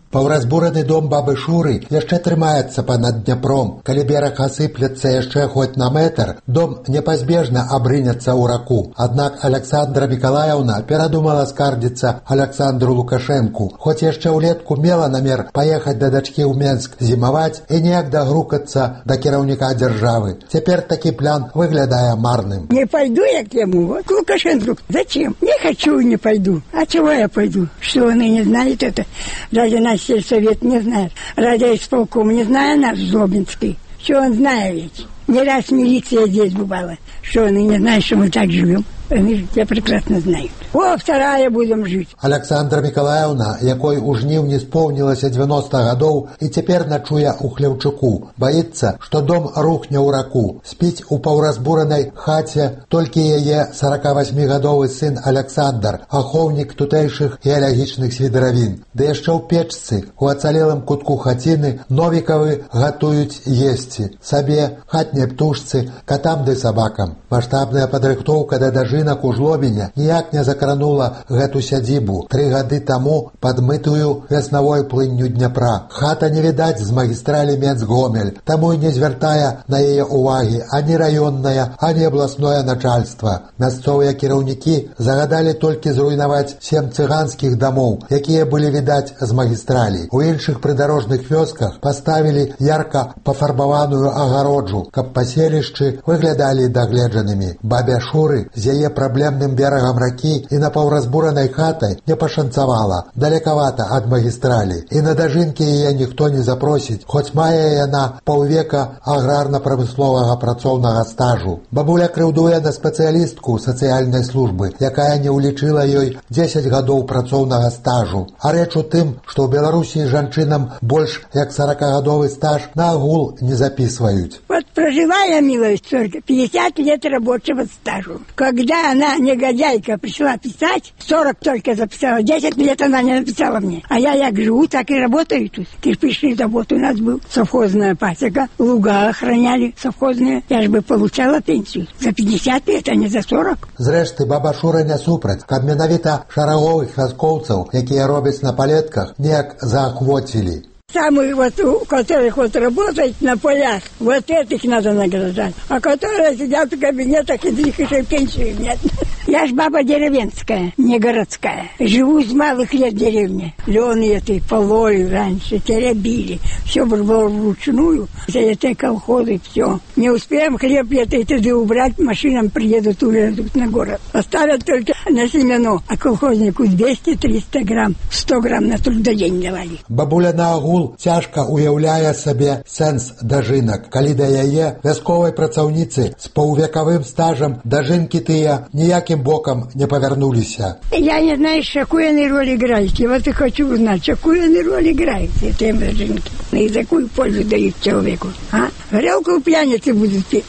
Паўразбураны дом бабы Шуры яшчэ трымаецца панад Дняпром. Калі бераг асыплецца яшчэ хоць на метр, дом непазбежна абрынецца ў раку. Аднак Александра Миколаевна перадумала скардзіцца Александру Лукашенку, хоць яшчэ ўлетку мела намер паехаць да дачкі ў Менск зімаваць і неяк дагрукацца да кіраўніка дзяржавы. Цяпер такі план выглядае марным. Не пойду я к нему, вот к Лукашенку. Зачем? Не хочу и не пойду. А чего я пойду? Что они не знают это? Даже наш сельсовет не знает. Радиоисполком не знает наш Злобинский. Что он знает ведь? Не раз милиция здесь бывала. Что они не знают, что мы так живем? Они же тебя прекрасно знают. О, вторая будем жить. Александра Миколаевна, якой у жніўні споўнілася девяносто гадоў і цяпер начуе ў Хлеўчуку, баіцца, што дом рухне ў раку. Спіць у паўразбуранай хаце толькі яе сорокавасьмігадовы сын Александр, ахоўнік тутэйшых геалагічных свідравін. Ды яшчэ ў печцы, у ацалелым кутку хаціны, Новікавы гатуюць есці. Сабе, хатняй птушцы, катам ды сабакам. Маштабная падрыхтоўка да дажынак у Жлобіне ніяк не закранула гэту сядзібу тры гады таму падмытую веснавой плынню Дняпра. Хата не відаць з магістралі Менск-Гомель, таму і не звяртае на яе ўвагі ані раённае, ані абласное начальства. Мясцовыя кіраўнікі загадалі толькі зруйнаваць сем цыганскіх дамоў, якія былі відаць з магістралі. У іншых прыдарожных вёсках паставілі ярка пафарбаваную агароджу, каб паселішчы выглядалі дагледжанымі. Бабе Шуры з яе праблемным берагам ракі і на паўразбуранай хатай не пашанцавала, далекавата ад магістралі. І на дажынкі яе ніхто не запросіць, хоць мае яна паўвека аграрна-прамысловага працоўнага стажу. Бабуля крыўдуе на спецыялістку сацыяльнай службы, якая не ўлічыла ёй дзесяць гадоў працоўнага стажу. А рэч у тым, што ў Беларусі жанчынам больш як сорокагадовы стаж на агул не записывают. Вот прожила я, милая история, пятьдесят лет рабочего стажу. Когда она, негодяйка, пришла писать, сорок только записала, десять лет она не написала мне. А я як живу, так и работаю тут. Кирпичный завод у нас был, совхозная пасека, луга охраняли совхозные. Я же бы получала пенсию за пятьдесят лет, а не за сорок. Зрэшты, баба Шура не супраць, каб менавіта шараговых вяскоўцаў, якія робяць на палетках, неяк заахвоцілі. Самые вот, у которых вот работают на полях, вот этих надо награждать. А которые сидят в кабинетах и их еще пенсии нет. Я ж баба деревенская, не городская. Живу с малых лет в деревне. Лены этой пололи раньше, теребили. Все было вручную. Это колхозы, все. Не успеем хлеб этой туды убрать, машинам приедут, уедут на город. Оставят только на семено. А колхознику двести-триста грамм, сто грамм на трудодень давали. Бабуля на агул цяжка уяўляе сабе сэнс дажынак, калі да яе вясковай працаўніцы з паўвекавым стажам дажынкі тыя ніякім боком не повернулись. Я не знаю, какую они роль играете. Вот и хочу узнать, какую они роль играете, эти дажинки. И за какую пользу дают человеку. А? Горелку у пьяницы будут пить.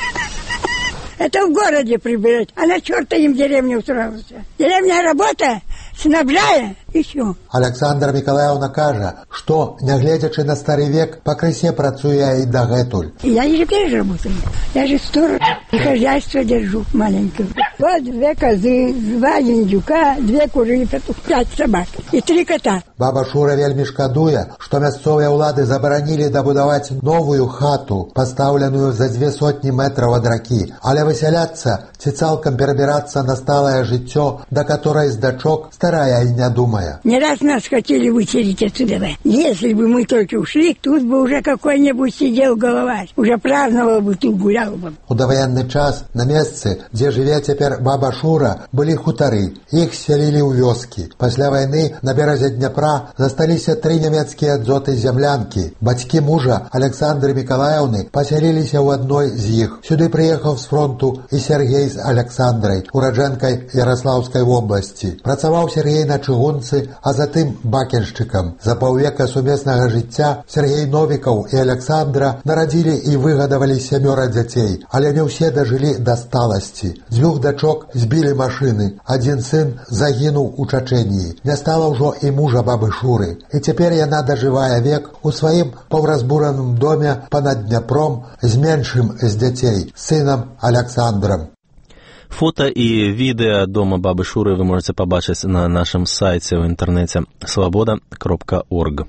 Это в городе прибирать, а на черта им деревню устроился. Деревня работа, снабжая, и все. Александра Миколаевна кажа, что, нягледзячы на стары век, пакрысе працуе и дагэтуль. Я не теперь работаю, я же сторож, и хозяйство держу маленькое. Вот две козы, два индюка, две куры, пять собак и три кота. Баба Шура вельмі шкадуе, што мясцовыя ўлады забаранілі дабудаваць новую хату, пастаўленую за две сотні метраў ад ракі, але высяляцца ці цалкам перабірацца на сталае жыццё, да которой з дачок старая і не думае. Не раз нас хотели выселить отсюда. Если бы мы только ушли, тут бы уже какой-нибудь сидел головарь, уже праздновал бы, тут гулял бы. У даваенны час на месцы, дзе жыве цяпер баба Шура, былі хутары. Іх селілі ў вёскі. Пасля вайны на беразе Дняпра засталіся тры нямецкія дзоты-зямлянкі. Бацькі мужа Александры Миколаевны пасяліліся ў адной з іх. Сюды прыехаў з фронту і Сергей з Александрай, ураджэнкай Ярослаўскай вобласці. Працаваў Сергей на чыгунцы, а затым бакеншчыкам. За паўвека сумеснага жыцця Сергей Новікаў і Александра нарадзілі і выгадавалі сямёра дзяцей, але не ўсе дажылі да сталасці. Дзвюх дачок збілі машыны, адзін сын загінуў у Чачэніі. Не стала ўжо і мужа бабы Шуры. І цяпер яна дажывае век у сваім паўразбураным доме панад Дняпром з меншым з дзяцей, сынам Александрам. Фото и видео дома бабы Шуры вы можете побачить на нашем сайте в интернете свобода кропка орг.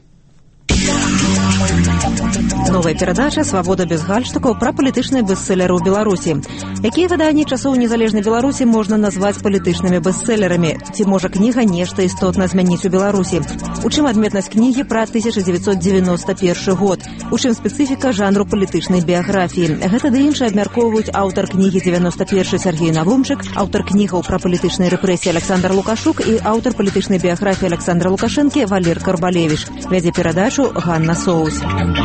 Новая перадача «Свабода без гальштукаў» пра палітычныя бестселлеры ў Беларусі. Якія выданні часоў незалежнай Беларусі можна назваць палітычнымі бестселлерамі? Ці можа кніга нешта істотна змяніць у Беларусі? У чым адметнасць кнігі пра тысяча дзевяцьсот девяносто першы год? У чым спецыфіка жанру палітычнай біяграфіі? Гэта ды іншае абмяркоўваюць аўтар кнігі девяносто першы Сергей Навумчык, аўтар кнігаў пра палітычныя рэпрэсіі Александр Лукашук і аўтар палітычнай біяграфіі Александра Лукашэнкі Валер Карбалевіч. Вядзе перадачу Ганна Соус.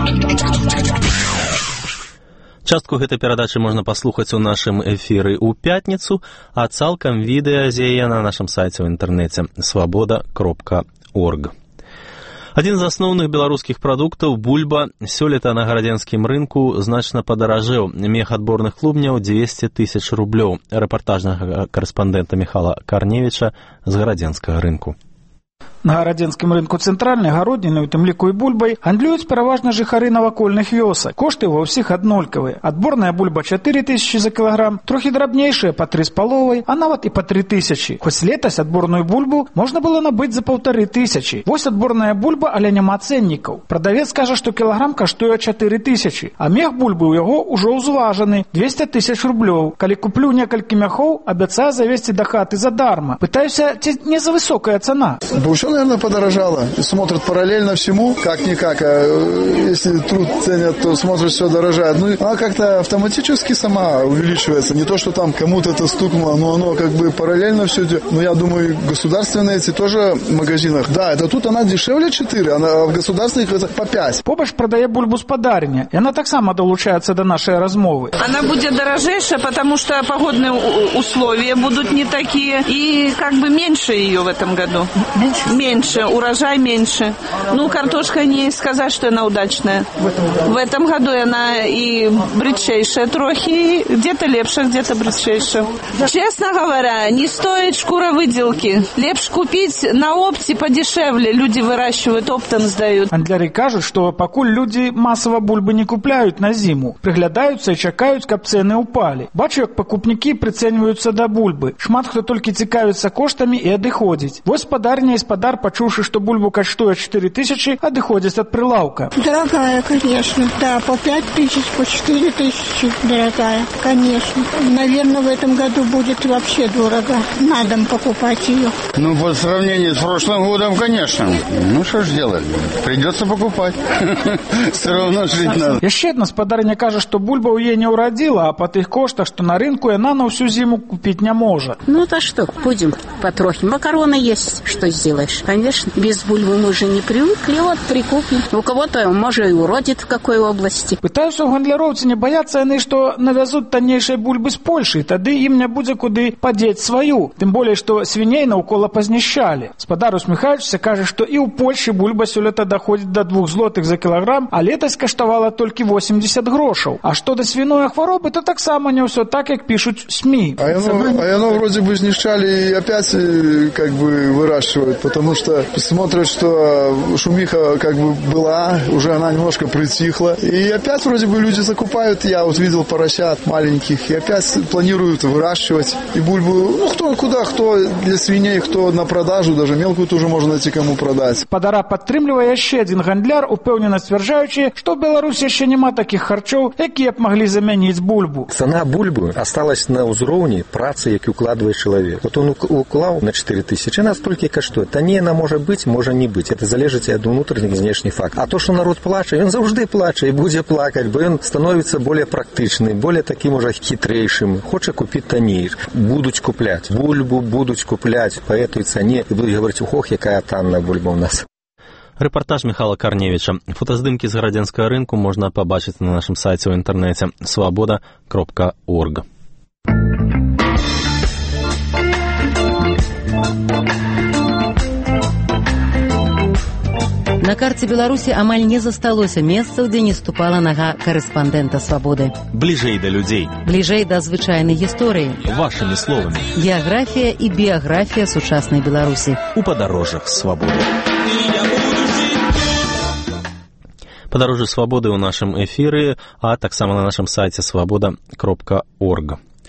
Частку гэтай перадачы можна паслухаць у нашым эфіры ў пятніцу, а цалкам відэа з яе на нашым сайце ў інтэрнэце свабода кропка орг. Адзін з асноўных беларускіх прадуктаў бульба сёлета на гарадзенскім рынку значна падаражэў. Мех адборных клубняў дзвесце тысяч рублёў. Рэпартажнага карэспандэнта Міхала Карневіча з гарадзенскага рынку. На гарадзенскім рынку цэнтральнай гародніны, у тым ліку і бульбай, гандлююць пераважна жыхары навакольных вёсак. Кошты ва ўсіх аднолькавыя. Адборная бульба чатыры тысячы за кілаграм, трохі драбнейшая па тры з паловай, а нават і па тры тысячы. Хоць летась адборную бульбу можна было набыць за паўтары тысячы. Вось адборная бульба, але няма цэннікаў. Прадавец кажа, што кілаграм каштуе чатыры тысячы, а мех бульбы ў яго ўжо ўзважаны дзвесце тысяч рублёў. Калі куплю некалькі мяхоў, абяцае завесці да хаты задарма. Пытаюся, ці не за высокая цана? Все, наверное, подорожало. Смотрят параллельно всему, как-никак. А если труд ценят, то смотрят, все дорожает. Ну, она как-то автоматически сама увеличивается. Не то, что там кому-то это стукнуло, но оно как бы параллельно все идет. Ну, я думаю, государственные эти тоже в магазинах. Да, это тут она дешевле четыре, а в государственных это по пять. Побач продае бульбу спадарня, и она так само долучается до нашей размовы. Она будет дорожейшая, потому что погодные условия будут не такие, и как бы меньше ее в этом году. Меньше? Меньше, урожай меньше. Ну, картошка не сказать, что она удачная. В этом году она и бритчейшая трохи, где-то лепша, где-то бритчейшая. Честно говоря, не стоит шкура выделки. Лепш купить на опте подешевле. Люди выращивают, оптом сдают. Гандляры кажут, что покуль люди массово бульбы не купляют на зиму, приглядаются и чекают, каб цены упали. Бачу, як покупники прицениваются до бульбы. Шмат хто только цікавится коштами и адыходить. Вось спадарня и спадар, почувши, что бульбу каштуе четыре тысячи, адыходят от прилавка. Дорогая, конечно. Да, по пять тысяч, по четыре тысячи. Дорогая, конечно. Наверное, в этом году будет вообще дорого. На дом покупать ее. Ну, по сравнению с прошлым годом, конечно. Ну, что ж делать? Придется покупать. Все равно жить надо. Яшчэ адна спадарня кажа, што бульба ў яе не ўрадзіла, а па тых коштах, што на рынку яна на ўсю зіму купіць не можа. Ну, то что, будем потрохи. Макароны есть, что сделаешь. Конечно, без бульбы мы же не привыкли, вот прикупим. У кого-то, может, и уродит в какой области. Пытаюся у гандляроў, ці не баяцца яны, што навязут таннейшай бульбы з Польшы, тады ім не будзе куды падзець сваю. Тым болей, што свіней наўкола пазнішчалі. Спадар, усміхаючыся, кажа, што і ў Польшы бульба сёлета даходзіць да двух злотых за кілаграм, а летась каштавала толькі восемьдесят грошаў. А што да свіной хваробы, то таксама не ўсё так, як пишут СМИ. А яно, а яно вроде бы знішчалі и опять как бы выращивают, потому что смотрят, что шумиха как бы была, уже она немножко притихла. И опять вроде бы люди закупают, я вот видел поросят маленьких, и опять планируют выращивать. И бульбу, ну кто куда, кто для свиней, кто на продажу, даже мелкую тоже можно найти кому продать. Спадара падтрымлівае яшчэ адзін гандляр, упэўнена сцвярджаючы, што ў Беларусі яшчэ няма такіх харчоў, якія б маглі замяніць бульбу. Цана бульбы осталась на ўзроўні працы, які укладвае чалавек. Вот он уклаў на четыре тысячи, она столькі каштуе. Танней она можа быць, можа не быць. Это залежыць ад унутраных і знешніх фактаў. А то, што народ плача, ён заўжды плача і будзе плакаць, бо ён становіцца более практычны, более таким уже хітрэйшым. Хоча купіць танней. Будуць купляць бульбу, будуць купляць по этой цане і будуць гаварыць: ох, якая танная бульба ў нас. Рэпартаж Міхала Карневіча. Фотаздымкі з гарадзенскага рынку можна пабачыць на нашым сайце ў інтэрнэце свабода кропка орг. На карце Беларусі амаль не засталося месцаў, дзе не ступала нага карэспандэнта «Свабоды». Бліжэй да людзей. Бліжэй да звычайнай гісторыі. Вашымі словамі. Геаграфія і біяграфія сучаснай Беларусі. У падарожжах свабоды. Падарожжы свабоды ў нашым эфіры, а таксама на нашым сайце свабода кропка орг.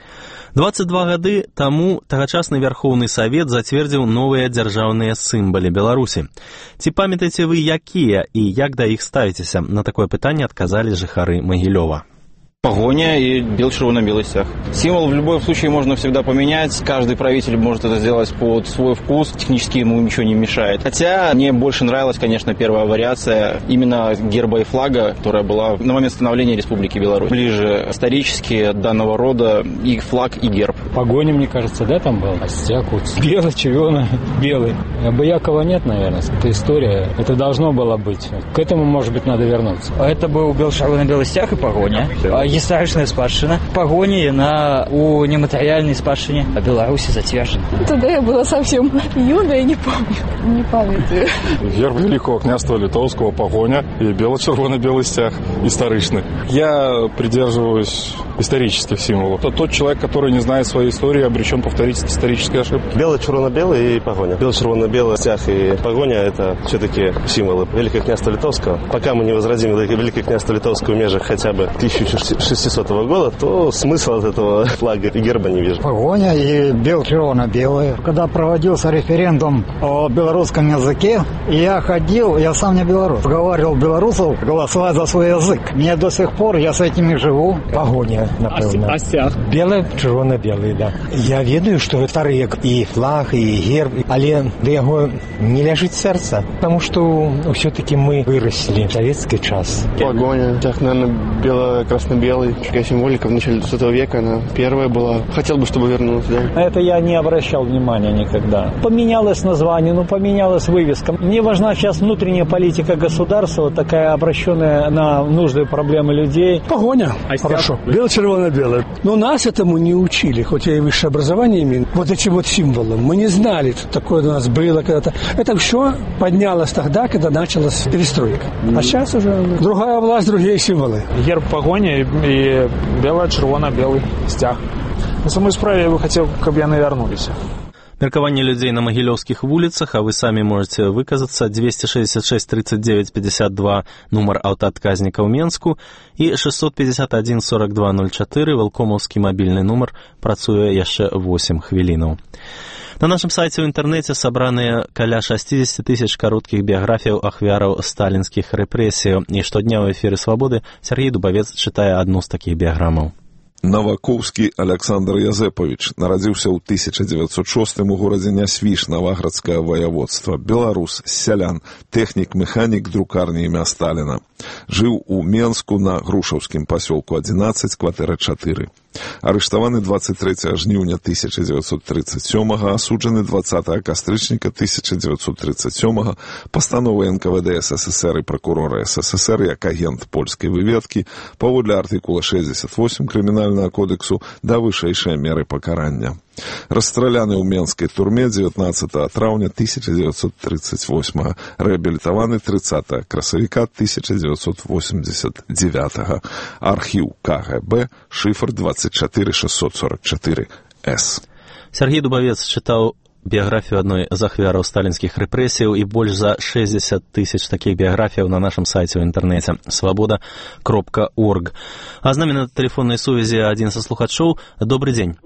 двадцать два гады таму тагачасны Вярхоўны Савет зацвердзіў новыя дзяржаўныя сімвалы Беларусі. Ці памятаеце вы, якія і як да іх ставіцеся? На такое пытанне адказалі жыхары Магілёва. Погоня и бело-червоно-белый стяг. Символ в любом случае можно всегда поменять. Каждый правитель может это сделать под свой вкус. Технически ему ничего не мешает. Хотя мне больше нравилась, конечно, первая вариация именно герба и флага, которая была на момент становления Республики Беларусь. Ближе исторически данного рода и флаг, и герб. Погоня, мне кажется, да, там был? А стяг вот бело-червоно-белый. Боякова нет, наверное. Это история. Это должно было быть. К этому, может быть, надо вернуться. А это был бело-червоно-белый стяг и погоня. Гістарычная спадчына. Пагоні яна у нематэрыяльнай спадчыне а Беларусі зацверджана. Тогда я была совсем юная, не помню. Не памятаю. Герб Великого княжества Литовского, погоня и бело-червоно-белый стяг историчный. Я придерживаюсь исторических символов. Это тот человек, который не знает своей истории, обречен повторить исторические ошибки. Бело-червоно-белый и погоня. Бело-червоно-белый стяг и погоня – это все-таки символы Великого княжества Литовского. Пока мы не возродим Великое княжество Литовское в межах хотя бы тысяча шестисотого года, то смысла от этого флага и герба не вижу. Погоня и бело-червоно-белое. Когда проводился референдум о белорусском языке, я ходил, я сам не белорус, уговаривал белорусов голосовать за свой язык. Мне до сих пор, я с этими живу. Погоня, напевно. А стяг? Бело-червоно-белый, да. Я ведаю, что это рек, и флаг, и герб, але до его не лежит сердце, потому что все-таки мы выросли в советский час. Погоня, стяг, наверное, бело-красно-белый. Такая символика в начале двадцатого века, она первая была. Хотел бы, чтобы вернулась, да. Это я не обращал внимания никогда. Поменялось название, ну поменялась вывеска. Мне важна сейчас внутренняя политика государства, такая обращенная на нужды и проблемы людей. Погоня. А хорошо. Бело-червоно-белое. Но нас этому не учили, хоть я и высшее образование имею. Вот этим вот символом. Мы не знали, что такое у нас было когда-то. Это все поднялось тогда, когда началась перестройка. А сейчас уже другая власть, другие символы. Герб погоня и бело-червоно-белый стяг. На самой справе я бы хотел, каб яны вярнуліся. Меркаванне людзей на магілёўскіх вуліцах, а вы самі можете выказацца. Двести шестьдесят шесть тридцать девять пятьдесят два нумар аўтаадказніка ў Менску і шестьсот пятьдесят один сорок два ноль четыре вэлкомаўскі мабільны нумар працуе яшчэ восемь хвілінаў. На нашым сайце ў інтэрнэце сабраныя каля шестьдесят тысяч кароткіх біяграфіяў ахвяраў сталінскіх рэпрэсіяў, і штодня ў эфіры «Свабоды» Сергей Дубавец чытае адну з такіх біяграмаў. Наваковскі Александр Язэпавіч нарадзіўся ў тысяча дзевяцьсот шостым у горадзе Нясвіж, Наваградскае ваяводства. Беларус, сялян, тэхнік-механік друкарні імя Сталіна. Жыў у Менску на Грушаўскім пасёлку адзінаццаць, кватэра чатыры. Арыштаваны двадцать трэцяга жніўня тысяча дзевяцьсот тридцать сёмага, асуджаны двадцатага кастрычніка тысяча дзевяцьсот тридцать сёмага пастановай эн ка вэ дэ СССР і пракурора СССР як агент польскай выведкі паводле артыкула шэсцьдзесят восемь крымінальнага кодексу да вышэйшай меры пакарання. Расстраляны ў менскай турме дзевятнаццатага траўня тысяча дзевяцьсот тридцать восьмага, рэабілітаваны тридцатага красавіка тысяча дзевяцьсот восемьдесят девятага. Архіў ка гэ бэ, шифр двадцать четыре шестьсот сорок четыре эс. Сергей Дубавец чытаў біяграфію адной з ахвяраў сталінскіх рэпрэсіяў, і больш за шестьдесят тысяч такіх біяграфіяў на нашым сайце ў інтэрнэце свабода кропка орг. А з намі на тэлефоннай сувязі адзін са слухачоў. Добрый день.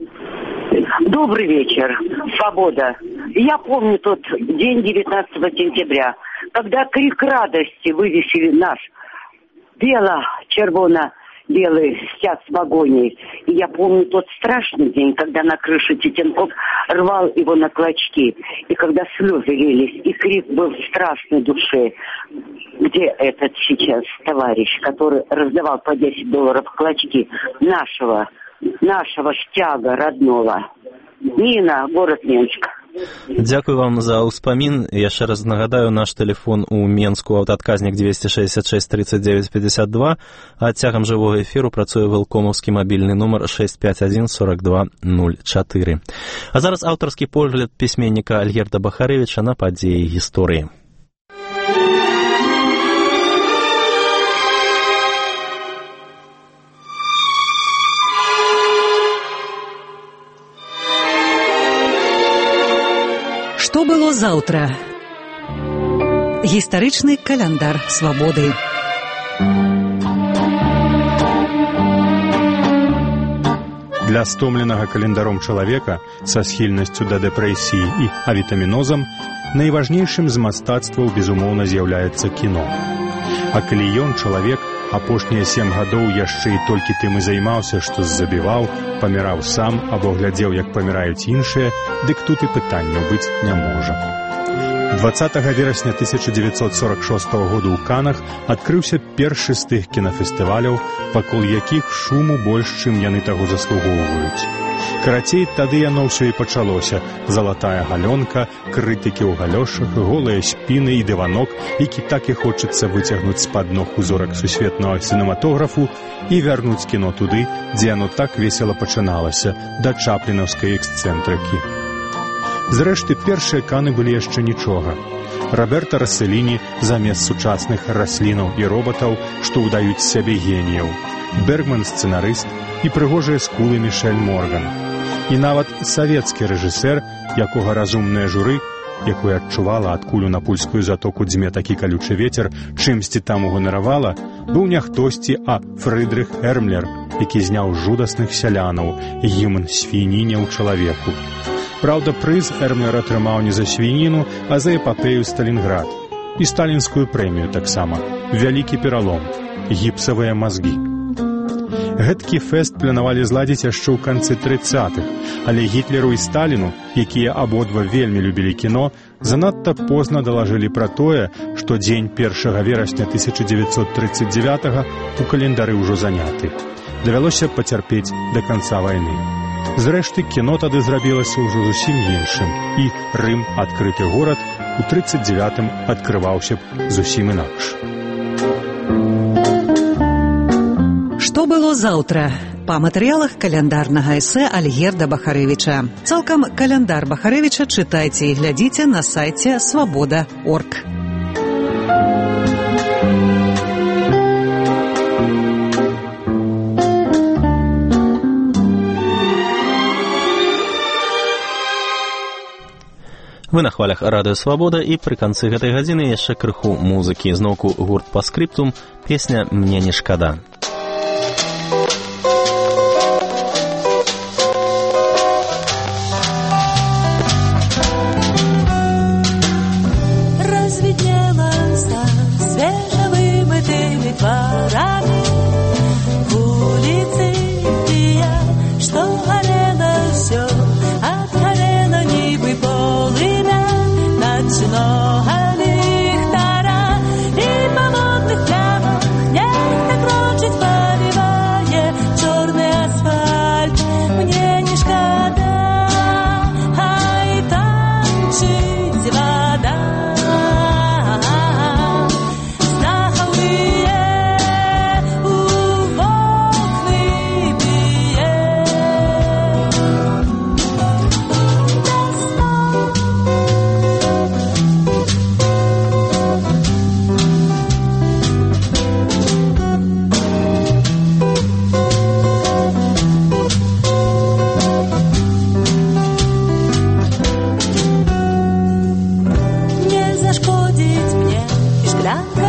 Добрый вечер. Свобода. Я помню тот день девятнадцатого сентября, когда крик радости вывесили наш бело-червоно-белый стяг с погоней. И я помню тот страшный день, когда на крыше Титенков рвал его на клочки. И когда слезы лились, и крик был в страшной душе. Где этот сейчас товарищ, который раздавал по десять долларов клочки нашего, нашего стяга родного? Нина, город Менск. Дзякую вам за ўспамін. Яшчэ раз нагадаю, наш тэлефон у Менску аўтаадказнік двести шестьдесят шесть тридцать девять пятьдесят два, а цягам жывога эфіру працуе вэлкомаўскі мабільны нумар шесть пять один сорок два ноль четыре. А зараз аўтарскі погляд пісьменніка Альгерда Бахарэвіча на падзеі гісторыі. Што было заўтра? Гістарычны каляндар свабоды. Для стомленага календаром чалавека са схільнасцю да дэпрэсіі і авітамінозам найважнейшым з мастацтваў, безумоўна, з'яўляецца кіно. А калі ён, чалавек, апошнія сем гадоў яшчэ і толькі тым і займаўся, што забіваў, паміраў сам або глядзеў, як паміраюць іншыя, дык тут і пытанняў быць не можа. дваццатага верасня тысяча дзевяцьсот сорок шостага году ў Канах адкрыўся першы з тых кінафестываляў, вакол якіх шуму больш, чым яны таго заслугоўваюць. Карацей, тады яно ўсё і пачалося. Залатая галёнка, крытыкі ў галёшах, голыя спіны і дыванок, які так і хочацца выцягнуць з-пад ног узорак сусветнага кінематографу і вярнуць кіно туды, дзе яно так весела пачыналася, да чаплінаўскай эксцэнтрыкі. Зрэшты, першыя Каны былі яшчэ нічога. Роберта Расселіні замест сучасных раслінаў і робатаў, што ўдаюць з сябе геніяў. Бергман сцэнарыст і прыгожыя скулы Мішэль Морган. І нават савецкі рэжысэр, якога разумнае журы, якое адчувала адкуль у на польскую затоку дзьме такі калючы вецер, чымсьці там уганаравала, быў не хтосьці, а Фрыдрых Эрмлер, які зняў жудасных сялянаў, гімн свініняў чалавеку. Праўда, прыз Эрмлер атрымаў не за свініну, а за эпапею «Сталінград». І сталінскую прэмію таксама. Вялікі пералом. Гіпсавыя мазгі. Гэткі фэст планавалі зладзіць яшчэ ў канцы трыццатых, але Гітлеру і Сталіну, якія абодва вельмі любілі кіно, занадта позна далажылі пра тое, што дзень першага верасня тысяча дзевяцьсот трыццаць дзевятага у календары ўжо заняты. Давялося пацярпець да канца вайны. Зрэшты, кіно тады зрабілася ўжо зусім іншым, і Рым, адкрыты горад, у трыццаць дзевятым адкрываўся б зусім інакш. Што было заўтра? Па матэрыялах каляндарнага эсэ Альгерда Бахарэвіча. Цалкам каляндар Бахарэвіча чытайце і глядзіце на сайце свабода точка орг. Вы на хвалях радыё «Свабода» і пры канцы гэтай гадзіны яшчэ крыху музыкі. Зноўку гурт «Паскрыптум», песня «Мне не шкада». Шкодить мне и шклянка